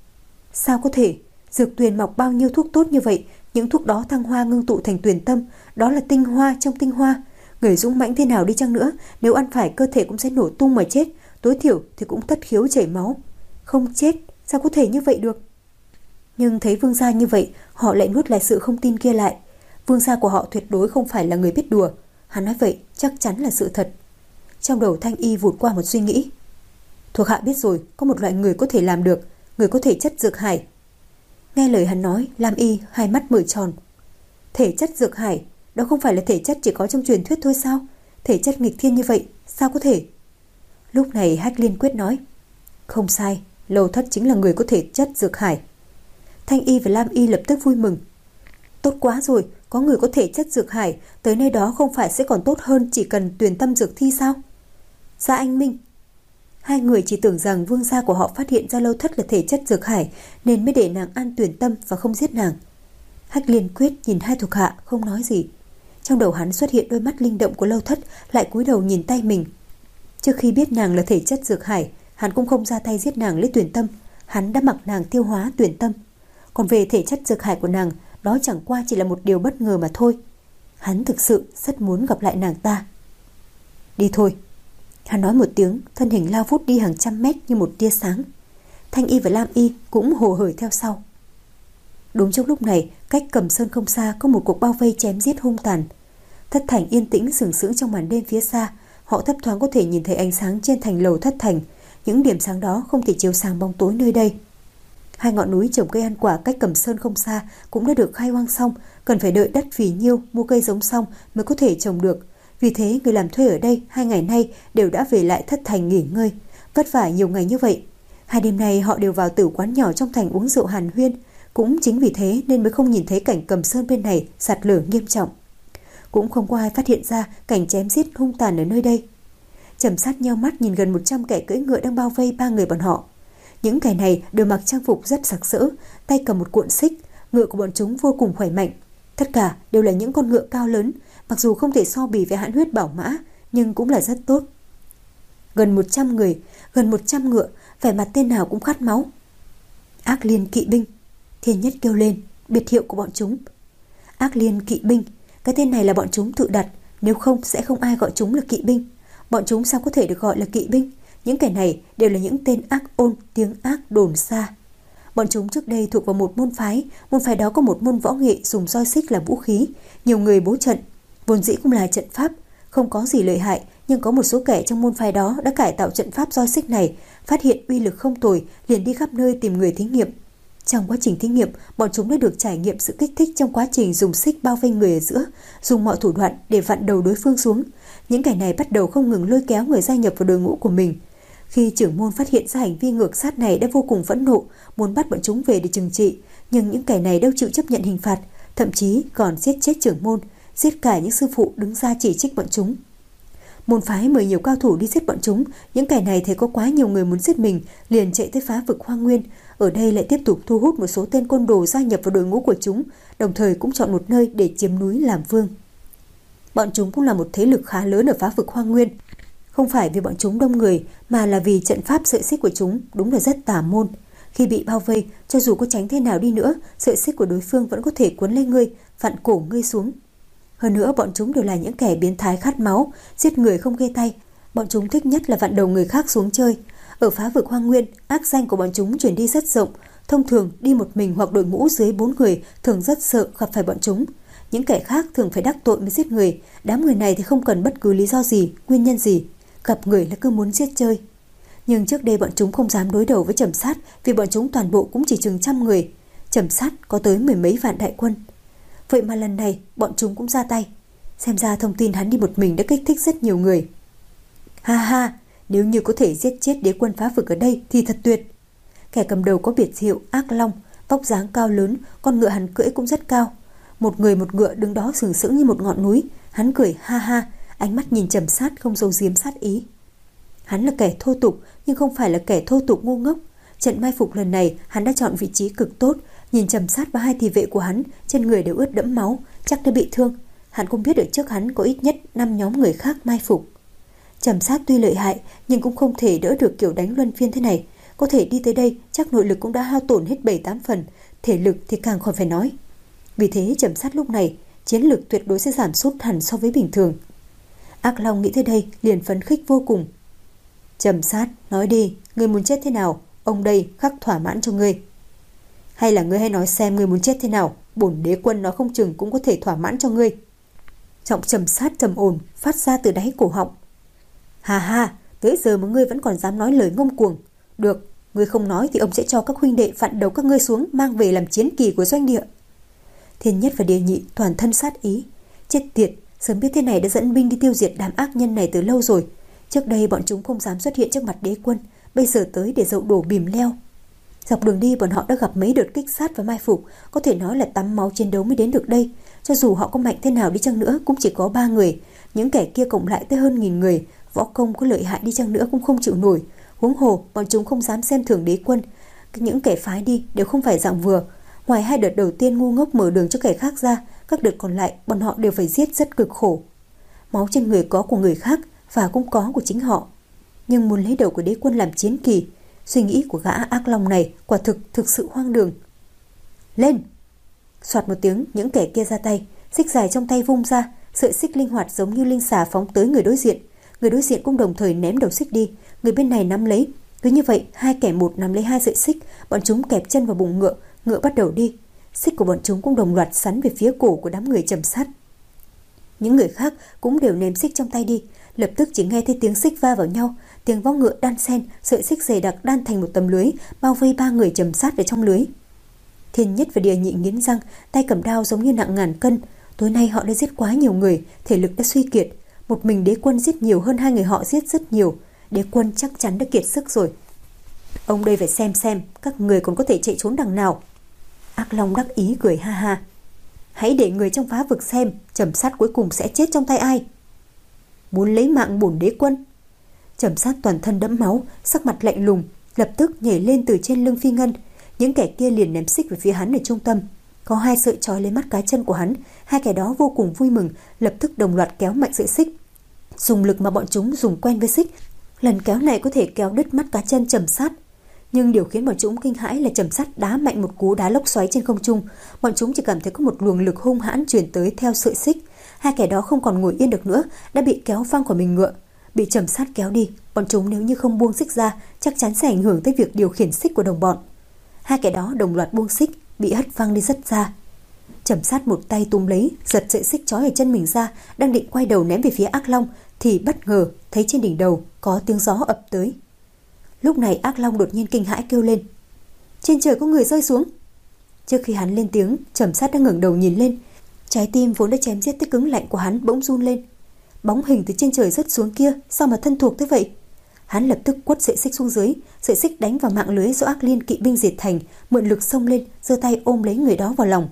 Sao có thể? Dược tuyền mọc bao nhiêu thuốc tốt như vậy, những thuốc đó thăng hoa ngưng tụ thành Tuyền Tâm, đó là tinh hoa trong tinh hoa. Người dũng mãnh thế nào đi chăng nữa, nếu ăn phải cơ thể cũng sẽ nổ tung mà chết, tối thiểu thì cũng thất khiếu chảy máu. Không chết, sao có thể như vậy được? Nhưng thấy vương gia như vậy, họ lại nuốt lại sự không tin kia lại. Vương gia của họ tuyệt đối không phải là người biết đùa. Hắn nói vậy chắc chắn là sự thật. Trong đầu Thanh y vụt qua một suy nghĩ. Thuộc hạ biết rồi, có một loại người có thể làm được, người có thể chất dược hải. Nghe lời hắn nói, Lam y hai mắt mở tròn. Thể chất dược hải, đó không phải là thể chất chỉ có trong truyền thuyết thôi sao? Thể chất nghịch thiên như vậy, sao có thể? Lúc này Hách Liên Quyết nói. Không sai, Lâu Thất chính là người có thể chất dược hải. Thanh y và Lam y lập tức vui mừng. Tốt quá rồi, có người có thể chất dược hải, tới nơi đó không phải sẽ còn tốt hơn chỉ cần Tuyền Tâm Dược Thi sao? Gia anh minh. Hai người chỉ tưởng rằng vương gia của họ phát hiện ra Lâu Thất là thể chất dược hải nên mới để nàng ăn Tuyền Tâm và không giết nàng. Hách Liên Quyết nhìn hai thuộc hạ không nói gì. Trong đầu hắn xuất hiện đôi mắt linh động của Lâu Thất, lại cúi đầu nhìn tay mình. Trước khi biết nàng là thể chất dược hải, hắn cũng không ra tay giết nàng lấy Tuyền Tâm, hắn đã mặc nàng tiêu hóa Tuyền Tâm. Còn về thể chất dược hải của nàng, đó chẳng qua chỉ là một điều bất ngờ mà thôi. Hắn thực sự rất muốn gặp lại nàng ta. Đi thôi. Hắn nói một tiếng, thân hình lao vút đi hàng trăm mét như một tia sáng. Thanh y và Lam y cũng hồ hởi theo sau. Đúng trong lúc này, cách Cầm Sơn không xa có một cuộc bao vây chém giết hung tàn. Thất Thành yên tĩnh sừng sững trong màn đêm phía xa, họ thấp thoáng có thể nhìn thấy ánh sáng trên thành lầu Thất Thành. Những điểm sáng đó không thể chiếu sáng bóng tối nơi đây. Hai ngọn núi trồng cây ăn quả cách Cầm Sơn không xa cũng đã được khai hoang xong, cần phải đợi đất phì nhiêu mua cây giống xong mới có thể trồng được. Vì thế người làm thuê ở đây hai ngày nay đều đã về lại Thất Thành nghỉ ngơi, vất vả nhiều ngày như vậy. Hai đêm nay họ đều vào tử quán nhỏ trong thành uống rượu hàn huyên. Cũng chính vì thế nên mới không nhìn thấy cảnh Cầm Sơn bên này sạt lở nghiêm trọng. Cũng không có ai phát hiện ra cảnh chém giết hung tàn ở nơi đây. Trầm Sát nheo mắt nhìn gần một trăm kẻ cưỡi ngựa đang bao vây ba người bọn họ. Những kẻ này đều mặc trang phục rất sặc sỡ, tay cầm một cuộn xích, ngựa của bọn chúng vô cùng khỏe mạnh. Tất cả đều là những con ngựa cao lớn, mặc dù không thể so bì với hãn huyết bảo mã, nhưng cũng là rất tốt. Gần một trăm người, gần một trăm ngựa, vẻ mặt tên nào cũng khát máu. Ác Liên kỵ binh, Thiên Nhất kêu lên, biệt hiệu của bọn chúng. Ác Liên kỵ binh, cái tên này là bọn chúng tự đặt, nếu không sẽ không ai gọi chúng là kỵ binh. Bọn chúng sao có thể được gọi là kỵ binh? Những kẻ này đều là những tên ác ôn, tiếng ác đồn xa. Bọn chúng trước đây thuộc vào một môn phái, môn phái đó có một môn võ nghệ dùng roi xích là vũ khí, nhiều người bố trận, vốn dĩ cũng là trận pháp, không có gì lợi hại, nhưng có một số kẻ trong môn phái đó đã cải tạo trận pháp roi xích này, phát hiện uy lực không tồi, liền đi khắp nơi tìm người thí nghiệm. Trong quá trình thí nghiệm, bọn chúng đã được trải nghiệm sự kích thích trong quá trình dùng xích bao vây người ở giữa, dùng mọi thủ đoạn để vặn đầu đối phương xuống. Những kẻ này bắt đầu không ngừng lôi kéo người gia nhập vào đội ngũ của mình. Khi trưởng môn phát hiện ra hành vi ngược sát này đã vô cùng phẫn nộ, muốn bắt bọn chúng về để trừng trị, nhưng những kẻ này đâu chịu chấp nhận hình phạt, thậm chí còn giết chết trưởng môn, giết cả những sư phụ đứng ra chỉ trích bọn chúng. Môn phái mời nhiều cao thủ đi giết bọn chúng, những kẻ này thấy có quá nhiều người muốn giết mình, liền chạy tới phá vực Hoang Nguyên, ở đây lại tiếp tục thu hút một số tên côn đồ gia nhập vào đội ngũ của chúng, đồng thời cũng chọn một nơi để chiếm núi làm vương. Bọn chúng cũng là một thế lực khá lớn ở phá vực Hoang Nguyên, không phải vì bọn chúng đông người, mà là vì trận pháp sợi xích của chúng đúng là rất tà môn. Khi bị bao vây, cho dù có tránh thế nào đi nữa, sợi xích của đối phương vẫn có thể cuốn lấy ngươi, vặn cổ ngươi xuống. Hơn nữa, bọn chúng đều là những kẻ biến thái khát máu, giết người không ghê tay. Bọn chúng thích nhất là vặn đầu người khác xuống chơi. Ở phá vực Hoang Nguyên, ác danh của bọn chúng truyền đi rất rộng. Thông thường đi một mình hoặc đội ngũ dưới bốn người thường rất sợ gặp phải bọn chúng. Những kẻ khác thường phải đắc tội mới giết người. Đám người này thì không cần bất cứ lý do gì, nguyên nhân gì, gặp người là cứ muốn giết chơi. Nhưng trước đây bọn chúng không dám đối đầu với Trầm Sát, vì bọn chúng toàn bộ cũng chỉ chừng trăm người. Trầm Sát có tới mười mấy vạn đại quân. Vậy mà lần này bọn chúng cũng ra tay. Xem ra thông tin hắn đi một mình đã kích thích rất nhiều người. Ha ha, nếu như có thể giết chết đế quân phá vực ở đây thì thật tuyệt. Kẻ cầm đầu có biệt hiệu Ác Long, vóc dáng cao lớn, con ngựa hắn cưỡi cũng rất cao. Một người một ngựa đứng đó sừng sững như một ngọn núi. Hắn cười ha ha, ánh mắt nhìn Trầm Sát không giấu giếm sát ý. Hắn là kẻ thô tục, nhưng không phải là kẻ thô tục ngu ngốc. Trận mai phục lần này hắn đã chọn vị trí cực tốt. Nhìn Trầm Sát và hai thị vệ của hắn, trên người đều ướt đẫm máu, chắc đã bị thương. Hắn cũng biết được trước hắn có ít nhất năm nhóm người khác mai phục. Trầm Sát tuy lợi hại, nhưng cũng không thể đỡ được kiểu đánh luân phiên thế này. Có thể đi tới đây, chắc nội lực cũng đã hao tổn hết bảy tám phần, thể lực thì càng khỏi phải nói. Vì thế Trầm Sát lúc này, chiến lực tuyệt đối sẽ giảm sút hẳn so với bình thường. Ác Long nghĩ tới đây liền phấn khích vô cùng. Trầm Sát, nói đi, ngươi muốn chết thế nào? Ông đây khắc thỏa mãn cho ngươi. Hay là ngươi hãy nói xem ngươi muốn chết thế nào, bổn đế quân nó không chừng cũng có thể thỏa mãn cho ngươi. Giọng Trầm Sát trầm ổn phát ra từ đáy cổ họng. Hà ha, tới giờ mà ngươi vẫn còn dám nói lời ngông cuồng. Được, ngươi không nói thì ông sẽ cho các huynh đệ vặn đầu các ngươi xuống, mang về làm chiến kỳ của doanh địa. Thiên Nhất và Địa Nhị toàn thân sát ý. Chết tiệt, sớm biết thế này đã dẫn binh đi tiêu diệt đám ác nhân này từ lâu rồi. Trước đây bọn chúng không dám xuất hiện trước mặt đế quân, bây giờ tới để dậu đổ bìm leo. Dọc đường đi bọn họ đã gặp mấy đợt kích sát và mai phục, có thể nói là tắm máu chiến đấu mới đến được đây. Cho dù họ có mạnh thế nào đi chăng nữa cũng chỉ có ba người, những kẻ kia cộng lại tới hơn nghìn người, võ công có lợi hại đi chăng nữa cũng không chịu nổi. Huống hồ bọn chúng không dám xem thường đế quân, những kẻ phái đi đều không phải dạng vừa. Ngoài hai đợt đầu tiên ngu ngốc mở đường cho kẻ khác ra, các đợt còn lại bọn họ đều phải giết rất cực khổ. Máu trên người có của người khác và cũng có của chính họ. Nhưng muốn lấy đầu của đế quân làm chiến kỳ, suy nghĩ của gã Ác Long này quả thực thực sự hoang đường. Lên! Soạt một tiếng, những kẻ kia ra tay, xích dài trong tay vung ra, sợi xích linh hoạt giống như linh xà phóng tới người đối diện. Người đối diện cũng đồng thời ném đầu xích đi, người bên này nắm lấy. Cứ như vậy, hai kẻ một nắm lấy hai sợi xích, bọn chúng kẹp chân vào bụng ngựa, ngựa bắt đầu đi. Xích của bọn chúng cũng đồng loạt sắn về phía cổ của đám người Trầm Sát. Những người khác cũng đều ném xích trong tay đi, lập tức chỉ nghe thấy tiếng xích va vào nhau, tiếng vó ngựa đan xen, sợi xích dày đặc đan thành một tấm lưới, bao vây ba người Trầm Sát vào trong lưới. Thiên Nhất và Địa Nhị nghiến răng, tay cầm đao giống như nặng ngàn cân. Tối nay họ đã giết quá nhiều người, thể lực đã suy kiệt. Một mình đế quân giết nhiều hơn hai người họ giết rất nhiều, đế quân chắc chắn đã kiệt sức rồi. Ông đây phải xem xem các người còn có thể chạy trốn đằng nào. Ác Long đắc ý cười ha ha. Hãy để người trong phá vực xem Trầm Sát cuối cùng sẽ chết trong tay ai. Muốn lấy mạng bổn đế quân? Trầm Sát toàn thân đẫm máu, sắc mặt lạnh lùng, lập tức nhảy lên từ trên lưng Phi Ngân. Những kẻ kia liền ném xích về phía hắn ở trung tâm. Có hai sợi trói lấy mắt cá chân của hắn. Hai kẻ đó vô cùng vui mừng, lập tức đồng loạt kéo mạnh sợi xích. Dùng lực mà bọn chúng dùng quen với xích, lần kéo này có thể kéo đứt mắt cá chân Trầm Sát. Nhưng điều khiến bọn chúng kinh hãi là Trầm Sát đá mạnh một cú đá lốc xoáy trên không trung. Bọn chúng chỉ cảm thấy có một luồng lực hung hãn truyền tới theo sợi xích. Hai kẻ đó không còn ngồi yên được nữa, đã bị kéo văng khỏi mình ngựa. Bị Trầm Sát kéo đi, bọn chúng nếu như không buông xích ra, chắc chắn sẽ ảnh hưởng tới việc điều khiển xích của đồng bọn. Hai kẻ đó đồng loạt buông xích, bị hất văng đi rất xa. Trầm Sát một tay túm lấy, giật sợi xích trói ở chân mình ra, đang định quay đầu ném về phía Ác Long thì bất ngờ thấy trên đỉnh đầu có tiếng gió ập tới. Lúc này Ác Long đột nhiên kinh hãi kêu lên: trên trời có người rơi xuống. Trước khi hắn lên tiếng, Trầm Sát đã ngẩng đầu nhìn lên. Trái tim vốn đã chém giết tới cứng lạnh của hắn bỗng run lên. Bóng hình từ trên trời rớt xuống kia sao mà thân thuộc thế vậy? Hắn lập tức quất sợi xích xuống dưới, sợi xích đánh vào mạng lưới do Ác Liên kỵ binh diệt thành, mượn lực xông lên, giơ tay ôm lấy người đó vào lòng,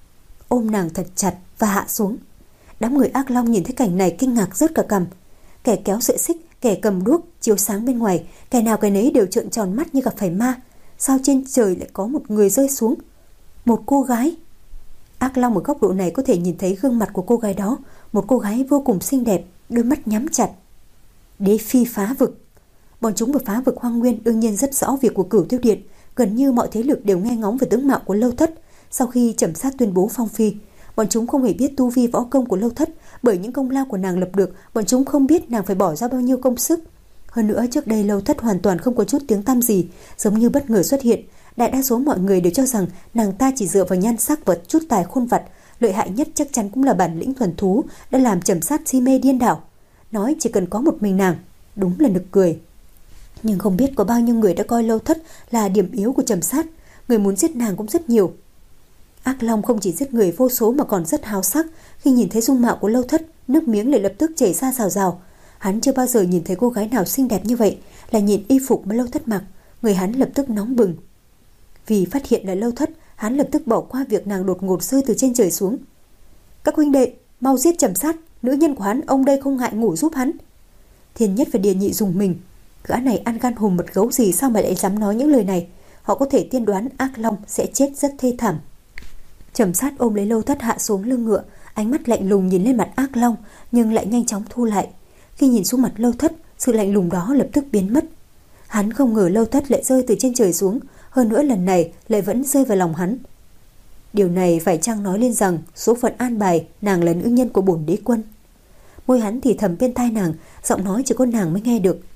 ôm nàng thật chặt và hạ xuống. Đám người Ác Long nhìn thấy cảnh này kinh ngạc rớt cả cằm. Kẻ kéo sợi xích, kẻ cầm đuốc chiếu sáng bên ngoài, kẻ nào cái nấy đều trợn tròn mắt như gặp phải ma. Sao trên trời lại có một người rơi xuống? Một cô gái. Ác Long ở góc độ này có thể nhìn thấy gương mặt của cô gái đó, một cô gái vô cùng xinh đẹp, đôi mắt nhắm chặt. Đế phi phá vực. Bọn chúng vừa phá vực Hoang Nguyên đương nhiên rất rõ việc của Cửu Tiêu Điện. Gần như mọi thế lực đều nghe ngóng về tướng mạo của Lâu Thất. Sau khi Trầm Sát tuyên bố phong phi, bọn chúng không hề biết tu vi võ công của Lâu Thất, bởi những công lao của nàng lập được, bọn chúng không biết nàng phải bỏ ra bao nhiêu công sức. Hơn nữa trước đây Lâu Thất hoàn toàn không có chút tiếng tăm gì, giống như bất ngờ xuất hiện. Đại đa số mọi người đều cho rằng nàng ta chỉ dựa vào nhan sắc và chút tài khôn vặt, lợi hại nhất chắc chắn cũng là bản lĩnh thuần thú đã làm Trầm Sát si mê điên đảo. Nói chỉ cần có một mình nàng, đúng là nực cười. Nhưng không biết có bao nhiêu người đã coi Lâu Thất là điểm yếu của Trầm Sát, người muốn giết nàng cũng rất nhiều. Ác Long không chỉ giết người vô số mà còn rất háo sắc. Khi nhìn thấy dung mạo của Lâu Thất, nước miếng lại lập tức chảy ra rào rào. Hắn chưa bao giờ nhìn thấy cô gái nào xinh đẹp như vậy. Lại nhìn y phục mà Lâu Thất mặc, người hắn lập tức nóng bừng. Vì phát hiện là Lâu Thất, hắn lập tức bỏ qua việc nàng đột ngột rơi từ trên trời xuống. Các huynh đệ, mau giết Trầm Sát, nữ nhân của hắn, ông đây không ngại ngủ giúp hắn. Thiên Nhất và Điền Nhị dùng mình. Gã này ăn gan hùm mật gấu gì sao mà lại dám nói những lời này? Họ có thể tiên đoán Ác Long sẽ chết rất thê thảm. Trầm Sát ôm lấy Lâu Thất hạ xuống lưng ngựa, ánh mắt lạnh lùng nhìn lên mặt Ác Long nhưng lại nhanh chóng thu lại. Khi nhìn xuống mặt Lâu Thất, sự lạnh lùng đó lập tức biến mất. Hắn không ngờ Lâu Thất lại rơi từ trên trời xuống, hơn nữa lần này lại vẫn rơi vào lòng hắn. Điều này phải chăng nói lên rằng số phận an bài nàng là nữ nhân của bổn đế quân? Môi hắn thì thầm bên tai nàng, giọng nói chỉ có nàng mới nghe được.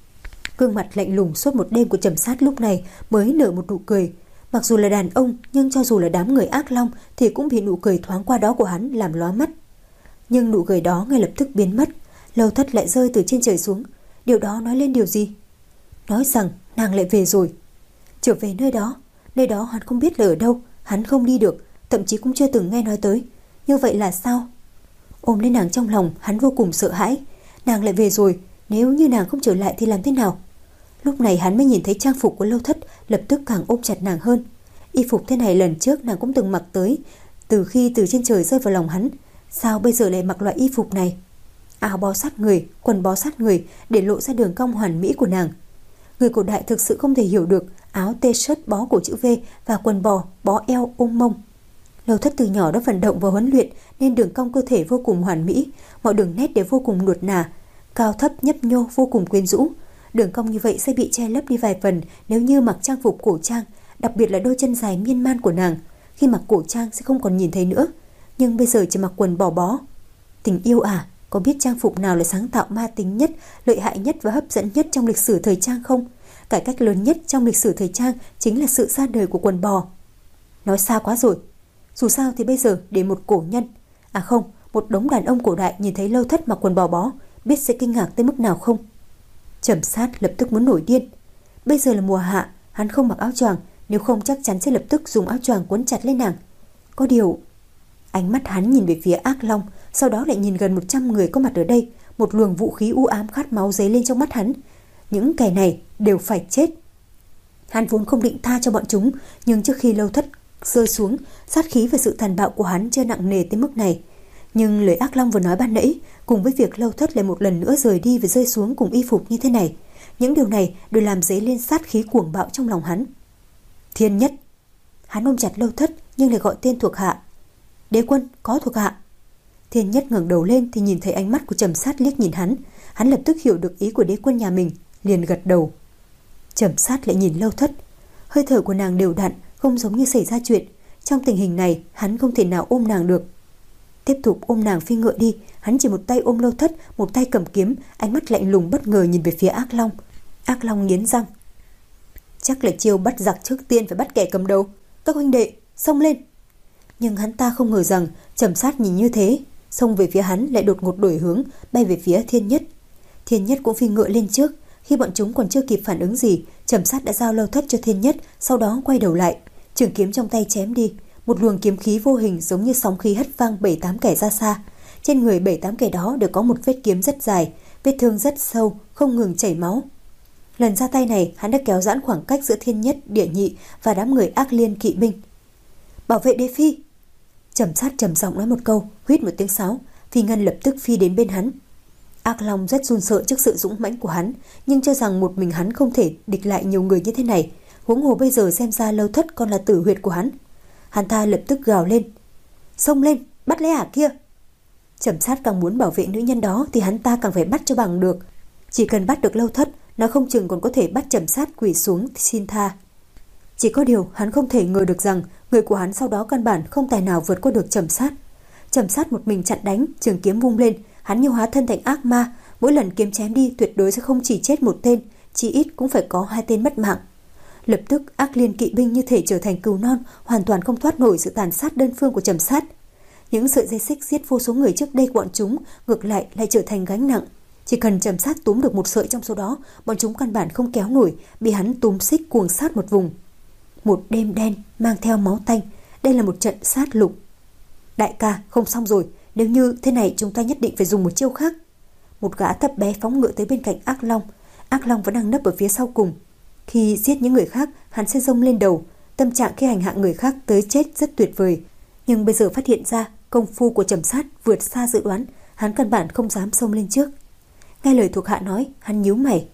Gương mặt lạnh lùng suốt một đêm của Trầm Sát lúc này mới nở một nụ cười. Mặc dù là đàn ông, nhưng cho dù là đám người Ác Long thì cũng bị nụ cười thoáng qua đó của hắn làm lóa mắt. Nhưng nụ cười đó ngay lập tức biến mất. Lâu Thất lại rơi từ trên trời xuống. Điều đó nói lên điều gì? Nói rằng nàng lại về rồi. Trở về nơi đó. Nơi đó hắn không biết là ở đâu. Hắn không đi được, thậm chí cũng chưa từng nghe nói tới. Như vậy là sao? Ôm lấy nàng trong lòng, hắn vô cùng sợ hãi. Nàng lại về rồi, nếu như nàng không trở lại thì làm thế nào? Lúc này hắn mới nhìn thấy trang phục của Lâu Thất, lập tức càng ôm chặt nàng hơn. Y phục thế này lần trước nàng cũng từng mặc tới, từ khi từ trên trời rơi vào lòng hắn. Sao bây giờ lại mặc loại y phục này? Áo bó sát người, quần bó sát người, để lộ ra đường cong hoàn mỹ của nàng. Người cổ đại thực sự không thể hiểu được áo t-shirt bó cổ chữ V và quần bò bó eo ôm mông. Lâu Thất từ nhỏ đã vận động và huấn luyện nên đường cong cơ thể vô cùng hoàn mỹ, mọi đường nét đều vô cùng nuột nà, cao thấp nhấp nhô vô cùng quyến rũ. Đường cong như vậy sẽ bị che lấp đi vài phần nếu như mặc trang phục cổ trang, đặc biệt là đôi chân dài miên man của nàng. Khi mặc cổ trang sẽ không còn nhìn thấy nữa, nhưng bây giờ chỉ mặc quần bò bó. Tình yêu à, có biết trang phục nào là sáng tạo ma tính nhất, lợi hại nhất và hấp dẫn nhất trong lịch sử thời trang không? Cải cách lớn nhất trong lịch sử thời trang chính là sự ra đời của quần bò. Nói xa quá rồi. Dù sao thì bây giờ để một cổ nhân, à không, một đống đàn ông cổ đại nhìn thấy Lâu Thất mặc quần bò bó, biết sẽ kinh ngạc tới mức nào không? Trầm Sát lập tức muốn nổi điên. Bây giờ là mùa hạ, hắn không mặc áo choàng, nếu không chắc chắn sẽ lập tức dùng áo choàng quấn chặt lên nàng. Có điều, ánh mắt hắn nhìn về phía Ác Long, sau đó lại nhìn gần một trăm người có mặt ở đây, một luồng vũ khí u ám khát máu dấy lên trong mắt hắn. Những kẻ này đều phải chết. Hắn vốn không định tha cho bọn chúng, nhưng trước khi Lâu Thất rơi xuống, sát khí và sự tàn bạo của hắn chưa nặng nề tới mức này. Nhưng lời Ác Long vừa nói ban nãy, cùng với việc Lâu Thất lại một lần nữa rời đi và rơi xuống cùng y phục như thế này, Những điều này đều làm dấy lên sát khí cuồng bạo trong lòng hắn. Thiên Nhất. Hắn ôm chặt Lâu Thất nhưng lại gọi tên thuộc hạ. Đế quân, có thuộc hạ. Thiên Nhất ngẩng đầu lên thì nhìn thấy ánh mắt của Trầm Sát liếc nhìn hắn. Hắn lập tức hiểu được ý của đế quân nhà mình, liền gật đầu. Trầm Sát lại nhìn Lâu Thất. Hơi thở của nàng đều đặn, không giống như xảy ra chuyện. Trong tình hình này, hắn không thể nào ôm nàng được. Tiếp tục ôm nàng phi ngựa đi. Hắn chỉ một tay ôm Lâu Thất, một tay cầm kiếm, ánh mắt lạnh lùng bất ngờ nhìn về phía Ác Long. Ác Long nghiến răng. Chắc là chiêu bắt giặc trước tiên phải bắt kẻ cầm đầu. Các huynh đệ, xông lên. Nhưng hắn ta không ngờ rằng Trầm Sát nhìn như thế, xông về phía hắn lại đột ngột đổi hướng, bay về phía Thiên Nhất. Thiên Nhất cũng phi ngựa lên trước. Khi bọn chúng còn chưa kịp phản ứng gì, Trầm Sát đã giao Lâu Thất cho Thiên Nhất, sau đó quay đầu lại, trường kiếm trong tay chém đi. Một luồng kiếm khí vô hình giống như sóng khí hất văng bảy tám kẻ ra xa. Trên người bảy tám kẻ đó đều có một vết kiếm rất dài, vết thương rất sâu, không ngừng chảy máu. Lần ra tay này, hắn đã kéo giãn khoảng cách giữa Thiên Nhất, Địa Nhị và đám người Ác Liên kỵ binh. Bảo vệ đế phi. Trầm Sát trầm giọng nói một câu, huýt một tiếng sáo, Phi Ngân lập tức phi đến bên hắn. Ác Long rất run sợ trước sự dũng mãnh của hắn, nhưng cho rằng một mình hắn không thể địch lại nhiều người như thế này. Huống hồ bây giờ xem ra Lâu Thất còn là tử huyệt của hắn. Hắn ta lập tức gào lên, xông lên, bắt lấy ả kia. Trầm Sát càng muốn bảo vệ nữ nhân đó thì hắn ta càng phải bắt cho bằng được. Chỉ cần bắt được Lâu Thất, nó không chừng còn có thể bắt Trầm Sát quỳ xuống xin tha. Chỉ có điều hắn không thể ngờ được rằng người của hắn sau đó căn bản không tài nào vượt qua được Trầm Sát. Trầm Sát một mình chặn đánh, trường kiếm vung lên, hắn như hóa thân thành ác ma, mỗi lần kiếm chém đi tuyệt đối sẽ không chỉ chết một tên, chỉ ít cũng phải có hai tên mất mạng. Lập tức Ác Liên kỵ binh như thể trở thành cừu non, hoàn toàn không thoát nổi sự tàn sát đơn phương của Trầm Sát. Những sợi dây xích giết vô số người trước đây của bọn chúng ngược lại lại trở thành gánh nặng. Chỉ cần Trầm Sát túm được một sợi trong số đó, bọn chúng căn bản không kéo nổi, bị hắn túm xích cuồng sát một vùng. Một đêm đen mang theo máu tanh, đây là một trận sát lục. Đại ca, không xong rồi, nếu như thế này chúng ta nhất định phải dùng một chiêu khác. Một gã thấp bé phóng ngựa tới bên cạnh Ác Long. Ác Long vẫn đang nấp ở phía sau cùng. Khi giết những người khác, hắn sẽ rông lên đầu. Tâm trạng khi hành hạ người khác tới chết rất tuyệt vời. Nhưng bây giờ phát hiện ra công phu của Trầm Sát vượt xa dự đoán, hắn căn bản không dám xông lên trước. Nghe lời thuộc hạ nói, hắn nhíu mày.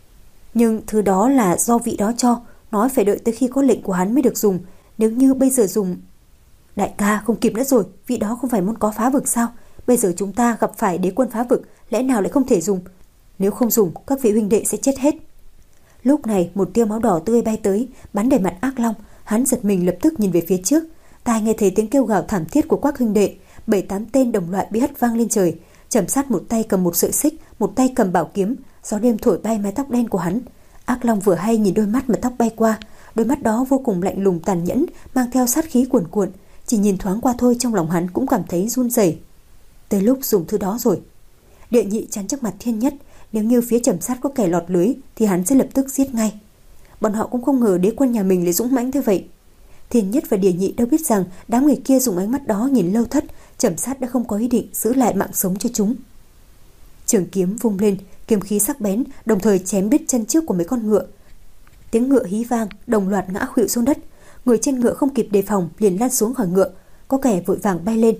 Nhưng thứ đó là do vị đó cho, nói phải đợi tới khi có lệnh của hắn mới được dùng. Nếu như bây giờ dùng... Đại ca, không kịp nữa rồi, vị đó không phải muốn có phá vực sao? Bây giờ chúng ta gặp phải đế quân phá vực, lẽ nào lại không thể dùng? Nếu không dùng, các vị huynh đệ sẽ chết hết. Lúc này một tia máu đỏ tươi bay tới, bắn đầy mặt Ác Long. Hắn giật mình lập tức nhìn về phía trước. Tai nghe thấy tiếng kêu gào thảm thiết của các huynh đệ. Bảy tám tên đồng loại bị hất văng lên trời. Trầm Sát một tay cầm một sợi xích, một tay cầm bảo kiếm. Gió đêm thổi bay mái tóc đen của hắn. Ác Long vừa hay nhìn đôi mắt mà tóc bay qua. Đôi mắt đó vô cùng lạnh lùng tàn nhẫn, mang theo sát khí cuồn cuộn. Chỉ nhìn thoáng qua thôi trong lòng hắn cũng cảm thấy run rẩy. Tới lúc dùng thứ đó rồi. Địa Nhị chắn trước mặt Thiên Nhất. Nếu như phía Trầm Sát có kẻ lọt lưới thì hắn sẽ lập tức giết ngay. Bọn họ cũng không ngờ đế quân nhà mình lại dũng mãnh thế vậy. Thiên Nhất và Địa Nhị đâu biết rằng đám người kia dùng ánh mắt đó nhìn Lâu Thất, Trầm Sát đã không có ý định giữ lại mạng sống cho chúng. Trường kiếm vung lên, kiếm khí sắc bén, đồng thời chém đứt chân trước của mấy con ngựa. Tiếng ngựa hí vang, đồng loạt ngã khuỵu xuống đất. Người trên ngựa không kịp đề phòng liền lăn xuống khỏi ngựa, có kẻ vội vàng bay lên.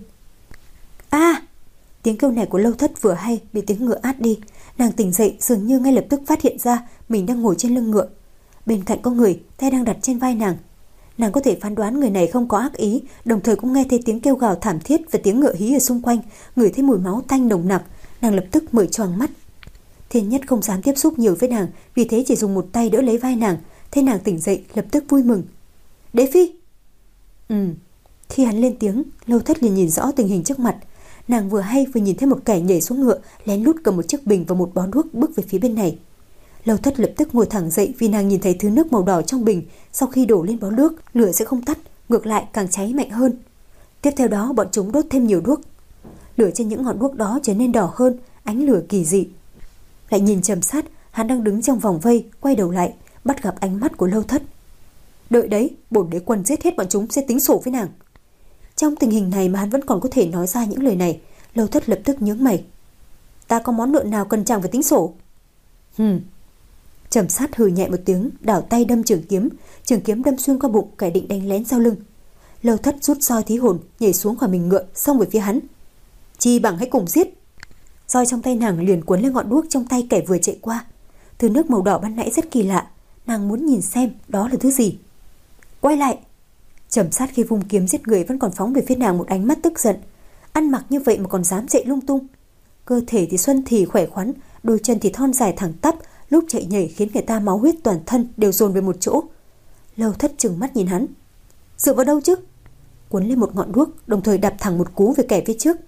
A! À! Tiếng kêu này của Lâu Thất vừa hay bị tiếng ngựa át đi. Nàng tỉnh dậy dường như ngay lập tức phát hiện ra mình đang ngồi trên lưng ngựa. Bên cạnh có người, tay đang đặt trên vai nàng. Nàng có thể phán đoán người này không có ác ý, đồng thời cũng nghe thấy tiếng kêu gào thảm thiết và tiếng ngựa hí ở xung quanh, ngửi thấy mùi máu tanh nồng nặc. Nàng lập tức mở choàng mắt. Thiên Nhất không dám tiếp xúc nhiều với nàng, vì thế chỉ dùng một tay đỡ lấy vai nàng. Thấy nàng tỉnh dậy lập tức vui mừng. Đế phi! Ừ. Khi hắn lên tiếng, Lâu Thất liền nhìn rõ tình hình trước mặt. Nàng vừa hay vừa nhìn thấy một kẻ nhảy xuống ngựa, lén lút cầm một chiếc bình và một bó đuốc bước về phía bên này. Lâu Thất lập tức ngồi thẳng dậy vì nàng nhìn thấy thứ nước màu đỏ trong bình. Sau khi đổ lên bó đuốc, lửa sẽ không tắt, ngược lại càng cháy mạnh hơn. Tiếp theo đó bọn chúng đốt thêm nhiều đuốc. Lửa trên những ngọn đuốc đó trở nên đỏ hơn, ánh lửa kỳ dị. Lại nhìn Trầm Sát, hắn đang đứng trong vòng vây, quay đầu lại, bắt gặp ánh mắt của Lâu Thất. Đợi đấy, bổn đế quân giết hết bọn chúng sẽ tính sổ với nàng. Trong tình hình này mà hắn vẫn còn có thể nói ra những lời này, Lâu Thất lập tức nhướng mày. Ta có món nợ nào cần chàng phải tính sổ? Hừm. Trầm Sát hừ nhẹ một tiếng, đảo tay đâm trường kiếm, trường kiếm đâm xuyên qua bụng, kẻ định đánh lén sau lưng. Lâu Thất rút roi thí hồn, nhảy xuống khỏi mình ngựa, xông về phía hắn. Chi bằng hãy cùng giết. Roi trong tay nàng liền cuốn lên ngọn đuốc trong tay kẻ vừa chạy qua. Thứ nước màu đỏ ban nãy rất kỳ lạ, nàng muốn nhìn xem đó là thứ gì. Quay lại! Trầm Sát khi vung kiếm giết người vẫn còn phóng về phía nàng một ánh mắt tức giận. Ăn mặc như vậy mà còn dám chạy lung tung. Cơ thể thì xuân thì khỏe khoắn, đôi chân thì thon dài thẳng tắp, lúc chạy nhảy khiến người ta máu huyết toàn thân đều dồn về một chỗ. Lâu Thất trừng mắt nhìn hắn. Dựa vào đâu chứ? Cuốn lên một ngọn đuốc, đồng thời đập thẳng một cú về kẻ phía trước.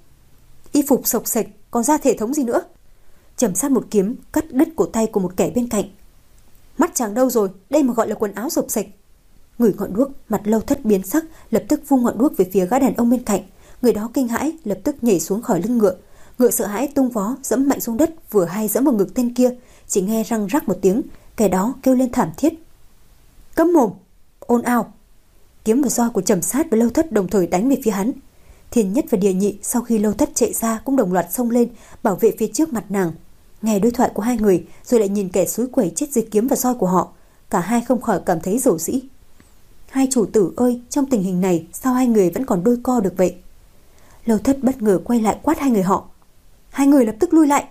Y phục sộc sạch, còn ra thể thống gì nữa? Trầm Sát một kiếm cắt đứt cổ tay của một kẻ bên cạnh. Mắt chàng đâu rồi? Đây mà gọi là quần áo sộc sạch. Ngửi ngọn đuốc, mặt Lâu Thất biến sắc, lập tức vung ngọn đuốc về phía gã đàn ông bên cạnh. Người đó kinh hãi, lập tức nhảy xuống khỏi lưng ngựa. Ngựa sợ hãi tung vó, dẫm mạnh xuống đất, vừa hay dẫm vào ngực tên kia. Chỉ nghe răng rắc một tiếng, kẻ đó kêu lên thảm thiết. Cấm mồm! Ồn ào! Kiếm và roi của Trầm Sát và Lâu Thất đồng thời đánh về phía hắn. Thiên Nhất và Địa Nhị sau khi Lâu Thất chạy ra cũng đồng loạt xông lên bảo vệ phía trước mặt nàng. Nghe đối thoại của hai người rồi lại nhìn kẻ xúi quẩy chết dưới kiếm và roi của họ, cả hai không khỏi cảm thấy rầu rĩ. Hai chủ tử ơi, trong tình hình này sao hai người vẫn còn đôi co được vậy? Lâu Thất bất ngờ quay lại quát hai người họ. Hai người lập tức lui lại.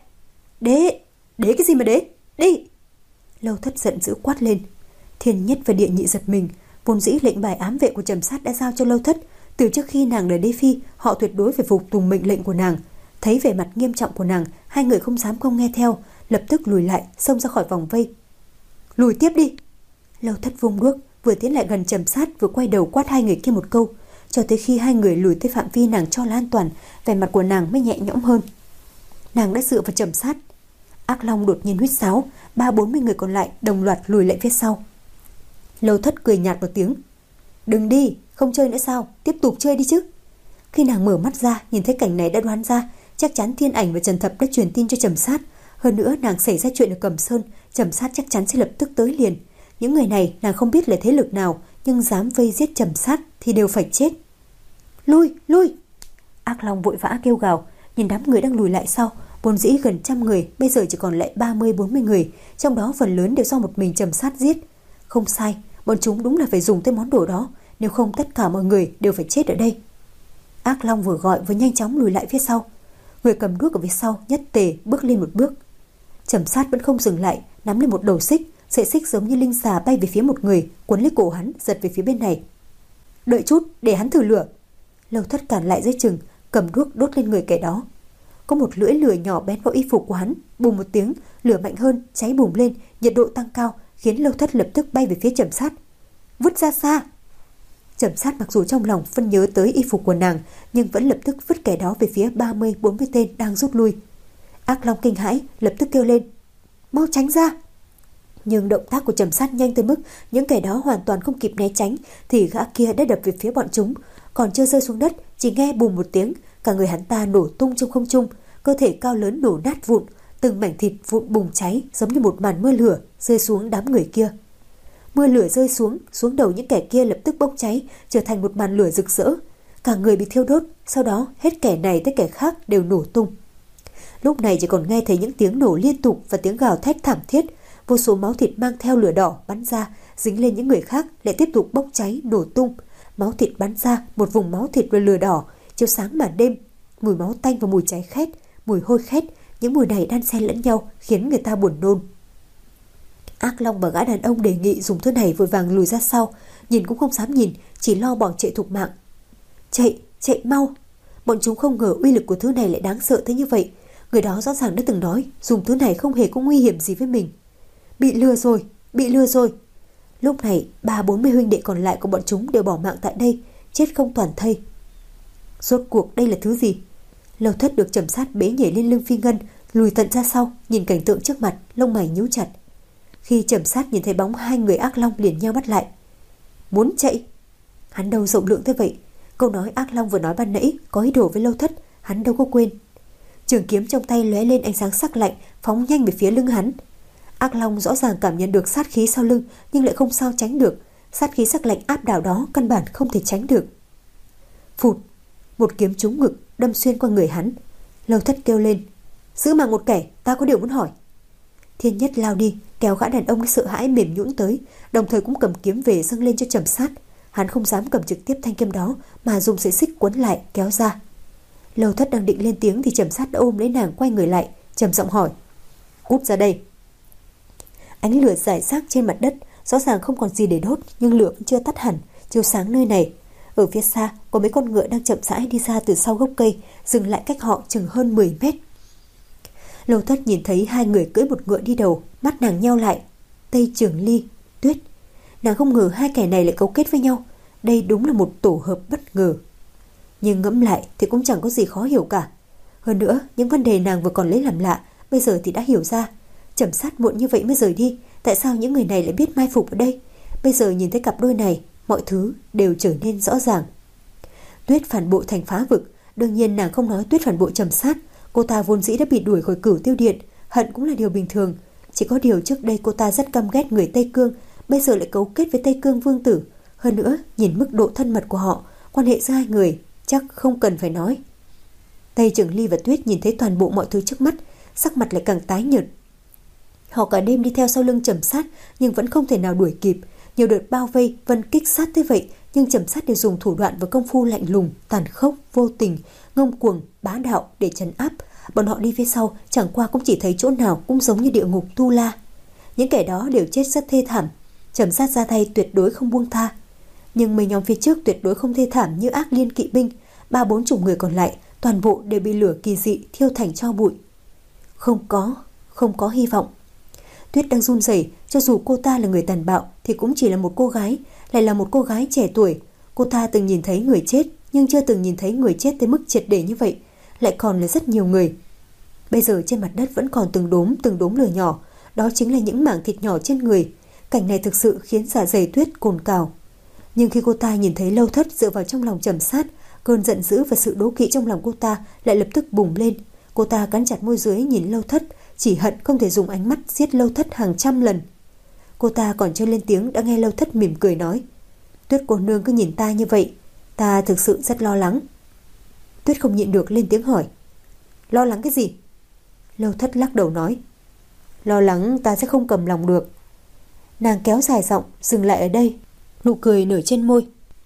Đế! Đế cái gì mà đế? Đi! Lâu Thất giận dữ quát lên. Thiên Nhất và Địa Nhị giật mình. Vốn dĩ lệnh bài ám vệ của Trầm Sát đã giao cho Lâu Thất. Từ trước khi nàng là đế phi, họ tuyệt đối phải phục tùng mệnh lệnh của nàng. Thấy vẻ mặt nghiêm trọng của nàng, hai người không dám không nghe theo, lập tức lùi lại, xông ra khỏi vòng vây. Lùi tiếp đi! Lâu Thất vung đuốc, vừa tiến lại gần Trầm Sát, vừa quay đầu quát hai người kia một câu, cho tới khi hai người lùi tới phạm vi nàng cho là an toàn, vẻ mặt của nàng mới nhẹ nhõm hơn. Nàng đã dựa vào Trầm Sát. Ác Long đột nhiên huýt sáo, ba bốn mươi người còn lại đồng loạt lùi lại phía sau. Lâu Thất cười nhạt một tiếng. Đừng đi, không chơi nữa sao? Tiếp tục chơi đi chứ. Khi nàng mở mắt ra, nhìn thấy cảnh này đã đoán ra, chắc chắn Thiên Ảnh và Trần Thập đã truyền tin cho Trầm Sát. Hơn nữa nàng xảy ra chuyện ở Cẩm Sơn, Trầm Sát chắc chắn sẽ lập tức tới liền. Những người này nàng không biết là thế lực nào, nhưng dám vây giết Trầm Sát thì đều phải chết. Lui, lui! Ác Long vội vã kêu gào, nhìn đám người đang lùi lại sau, vốn dĩ gần trăm người, bây giờ chỉ còn lại ba mươi bốn mươi người, trong đó phần lớn đều do một mình Trầm Sát giết. Không sai, bọn chúng đúng là phải dùng tới món đồ đó, nếu không tất cả mọi người đều phải chết ở đây. Ác Long vừa gọi vừa nhanh chóng lùi lại phía sau. Người cầm đuốc ở phía sau nhất tề bước lên một bước. Trầm Sát vẫn không dừng lại, nắm lên một đầu xích, sợi xích giống như linh xà bay về phía một người, cuốn lấy cổ hắn giật về phía bên này. Đợi chút, để hắn thử lửa. Lâu Thất cản lại dưới chừng, cầm đuốc đốt lên người kẻ đó. Có một lưỡi lửa nhỏ bén vào y phục của hắn, bùm một tiếng, lửa mạnh hơn, cháy bùm lên, nhiệt độ tăng cao, khiến Lâu Thất lập tức bay về phía Trầm Sát. Vứt ra xa! Trầm Sát mặc dù trong lòng phân nhớ tới y phục của nàng, nhưng vẫn lập tức vứt kẻ đó về phía ba mươi bốn mươi tên đang rút lui. Ác Long kinh hãi, lập tức kêu lên. Mau tránh ra! Nhưng động tác của Trầm Sát nhanh tới mức những kẻ đó hoàn toàn không kịp né tránh, thì gã kia đã đập về phía bọn chúng. Còn chưa rơi xuống đất, chỉ nghe bùm một tiếng, cả người hắn ta nổ tung trong không trung, cơ thể cao lớn nổ nát vụn, từng mảnh thịt vụn bùng cháy giống như một màn mưa lửa rơi xuống đám người kia. Mưa lửa rơi xuống, xuống đầu những kẻ kia lập tức bốc cháy, trở thành một màn lửa rực rỡ. Cả người bị thiêu đốt, sau đó hết kẻ này tới kẻ khác đều nổ tung. Lúc này chỉ còn nghe thấy những tiếng nổ liên tục và tiếng gào thét thảm thiết, vô số máu thịt mang theo lửa đỏ bắn ra, dính lên những người khác lại tiếp tục bốc cháy, nổ tung. Máu thịt bắn ra, một vùng máu thịt và lửa đỏ, chiếu sáng màn đêm. Mùi máu tanh và mùi cháy khét, mùi hôi khét, những mùi này đan xen lẫn nhau khiến người ta buồn nôn. Ác Long và gã đàn ông đề nghị dùng thứ này vội vàng lùi ra sau, nhìn cũng không dám nhìn, chỉ lo bỏ chạy thục mạng. Chạy, chạy mau! Bọn chúng không ngờ uy lực của thứ này lại đáng sợ tới như vậy. Người đó rõ ràng đã từng nói dùng thứ này không hề có nguy hiểm gì với mình. Bị lừa rồi, bị lừa rồi. Lúc này ba bốn mươi huynh đệ còn lại của bọn chúng đều bỏ mạng tại đây, chết không toàn thây. Rốt cuộc đây là thứ gì? Lâu Thất được Trầm Sát bế nhảy lên lưng Phi Ngân, lùi tận ra sau, nhìn cảnh tượng trước mặt, lông mày nhíu chặt. Khi Trầm Sát nhìn thấy bóng hai người Ác Long liền nheo mắt lại. Muốn chạy? Hắn đâu rộng lượng thế vậy? Câu nói Ác Long vừa nói ban nãy có ý đồ với Lâu Thất, hắn đâu có quên. Trường kiếm trong tay lóe lên ánh sáng sắc lạnh, phóng nhanh về phía lưng hắn. Ác Long rõ ràng cảm nhận được sát khí sau lưng, nhưng lại không sao tránh được. Sát khí sắc lạnh áp đảo đó căn bản không thể tránh được. Phụt! Một kiếm trúng ngực, đâm xuyên qua người hắn. Lâu Thất kêu lên. Giữ mạng một kẻ, ta có điều muốn hỏi. Thiên Nhất lao đi, kéo gã đàn ông sợ hãi mềm nhũn tới, đồng thời cũng cầm kiếm về dâng lên cho Trầm Sát. Hắn không dám cầm trực tiếp thanh kiếm đó, mà dùng sợi xích quấn lại, kéo ra. Lâu Thất đang định lên tiếng thì Trầm Sát đã ôm lấy nàng quay người lại, trầm giọng hỏi. Cút ra đây! Ánh lửa rải rác trên mặt đất, rõ ràng không còn gì để đốt, nhưng lửa vẫn chưa tắt hẳn, chiếu sáng nơi này. Ở phía xa có mấy con ngựa đang chậm rãi đi ra từ sau gốc cây, dừng lại cách họ chừng hơn mười mét. Lâu Thất nhìn thấy hai người cưỡi một ngựa đi đầu, mắt nàng nheo lại. Tây Trường Ly, Tuyết. Nàng không ngờ hai kẻ này lại cấu kết với nhau. Đây đúng là một tổ hợp bất ngờ. Nhưng ngẫm lại thì cũng chẳng có gì khó hiểu cả. Hơn nữa, những vấn đề nàng vừa còn lấy làm lạ, bây giờ thì đã hiểu ra. Trầm Sát muộn như vậy mới rời đi, tại sao những người này lại biết mai phục ở đây? Bây giờ nhìn thấy cặp đôi này, mọi thứ đều trở nên rõ ràng. Tuyết phản bội thành phá vực, đương nhiên nàng không nói Tuyết phản bội Trầm Sát. Cô ta vốn dĩ đã bị đuổi khỏi Cửu Tiêu Điện, hận cũng là điều bình thường. Chỉ có điều trước đây cô ta rất căm ghét người Tây Cương, bây giờ lại cấu kết với Tây Cương vương tử. Hơn nữa, nhìn mức độ thân mật của họ, quan hệ giữa hai người chắc không cần phải nói. Tây Trường Ly và Tuyết nhìn thấy toàn bộ mọi thứ trước mắt, sắc mặt lại càng tái nhợt. Họ cả đêm đi theo sau lưng Trầm Sát nhưng vẫn không thể nào đuổi kịp. Nhiều đợt bao vây, vân kích sát tới vậy, nhưng Trầm Sát đều dùng thủ đoạn và công phu lạnh lùng, tàn khốc, vô tình, ngông cuồng, bá đạo để trấn áp. Bọn họ đi phía sau chẳng qua cũng chỉ thấy chỗ nào cũng giống như địa ngục tu la. Những kẻ đó đều chết rất thê thảm. Trầm Sát ra tay tuyệt đối không buông tha. Nhưng mấy nhóm phía trước tuyệt đối không thê thảm như Ác Liên kỵ binh. Ba bốn chục người còn lại toàn bộ đều bị lửa kỳ dị thiêu thành tro bụi. Không có, không có hy vọng. Tuyết đang run rẩy, cho dù cô ta là người tàn bạo thì cũng chỉ là một cô gái, lại là một cô gái trẻ tuổi. Cô ta từng nhìn thấy người chết, nhưng chưa từng nhìn thấy người chết tới mức triệt để như vậy, lại còn là rất nhiều người. Bây giờ trên mặt đất vẫn còn từng đốm từng đốm lửa nhỏ, đó chính là những mảng thịt nhỏ trên người. Cảnh này thực sự khiến dạ dày Tuyết cồn cào. Nhưng khi cô ta nhìn thấy Lâu Thất dựa vào trong lòng Trầm Sát, cơn giận dữ và sự đố kỵ trong lòng cô ta lại lập tức bùng lên. Cô ta cắn chặt môi dưới nhìn Lâu Thất, chỉ hận không thể dùng ánh mắt giết Lâu Thất hàng trăm lần. Cô ta còn chưa lên tiếng đã nghe Lâu Thất mỉm cười nói: Tuyết cô nương cứ nhìn ta như vậy, ta thực sự rất lo lắng. Tuyết không nhịn được lên tiếng hỏi: Lo lắng cái gì? Lâu Thất lắc đầu nói: Lo lắng ta sẽ không cầm lòng được. Nàng kéo dài giọng, dừng lại ở đây, nụ cười nở trên môi.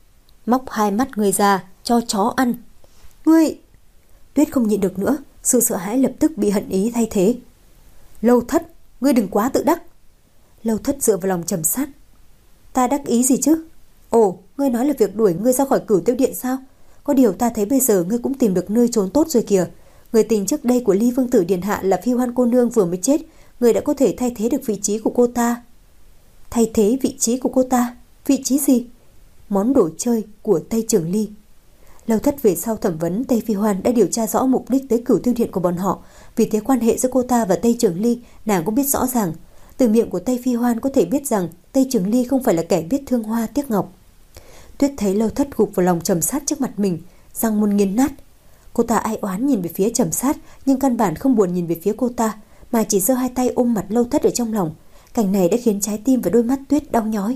Móc hai mắt người ra cho chó ăn. Ngươi! Tuyết không nhịn được nữa, sự sợ hãi lập tức bị hận ý thay thế. Lâu Thất, ngươi đừng quá tự đắc. Lâu Thất dựa vào lòng Trầm Sát. Ta đắc ý gì chứ? Ồ, ngươi nói là việc đuổi ngươi ra khỏi Cửu Tiêu Điện sao? Có điều ta thấy bây giờ ngươi cũng tìm được nơi trốn tốt rồi kìa. Người tình trước đây của Ly Vương tử điện hạ là Phi Hoan cô nương vừa mới chết, ngươi đã có thể thay thế được vị trí của cô ta. Thay thế vị trí của cô ta? Vị trí gì? Món đồ chơi của Tây Trường Ly. Lâu Thất về sau thẩm vấn Tây Phi Hoan đã điều tra rõ mục đích tới Cửu Tiêu Điện của bọn họ, vì thế quan hệ giữa cô ta và Tây Trường Ly nàng cũng biết rõ ràng. Từ miệng của Tây Phi Hoan có thể biết rằng Tây Trường Ly không phải là kẻ biết thương hoa tiếc ngọc. Tuyết thấy Lâu Thất gục vào lòng Trầm Sát trước mặt mình, răng muốn nghiến nát. Cô ta ai oán nhìn về phía Trầm Sát, nhưng căn bản không buồn nhìn về phía cô ta, mà chỉ giơ hai tay ôm mặt Lâu Thất ở trong lòng. Cảnh này đã khiến trái tim và đôi mắt Tuyết đau nhói.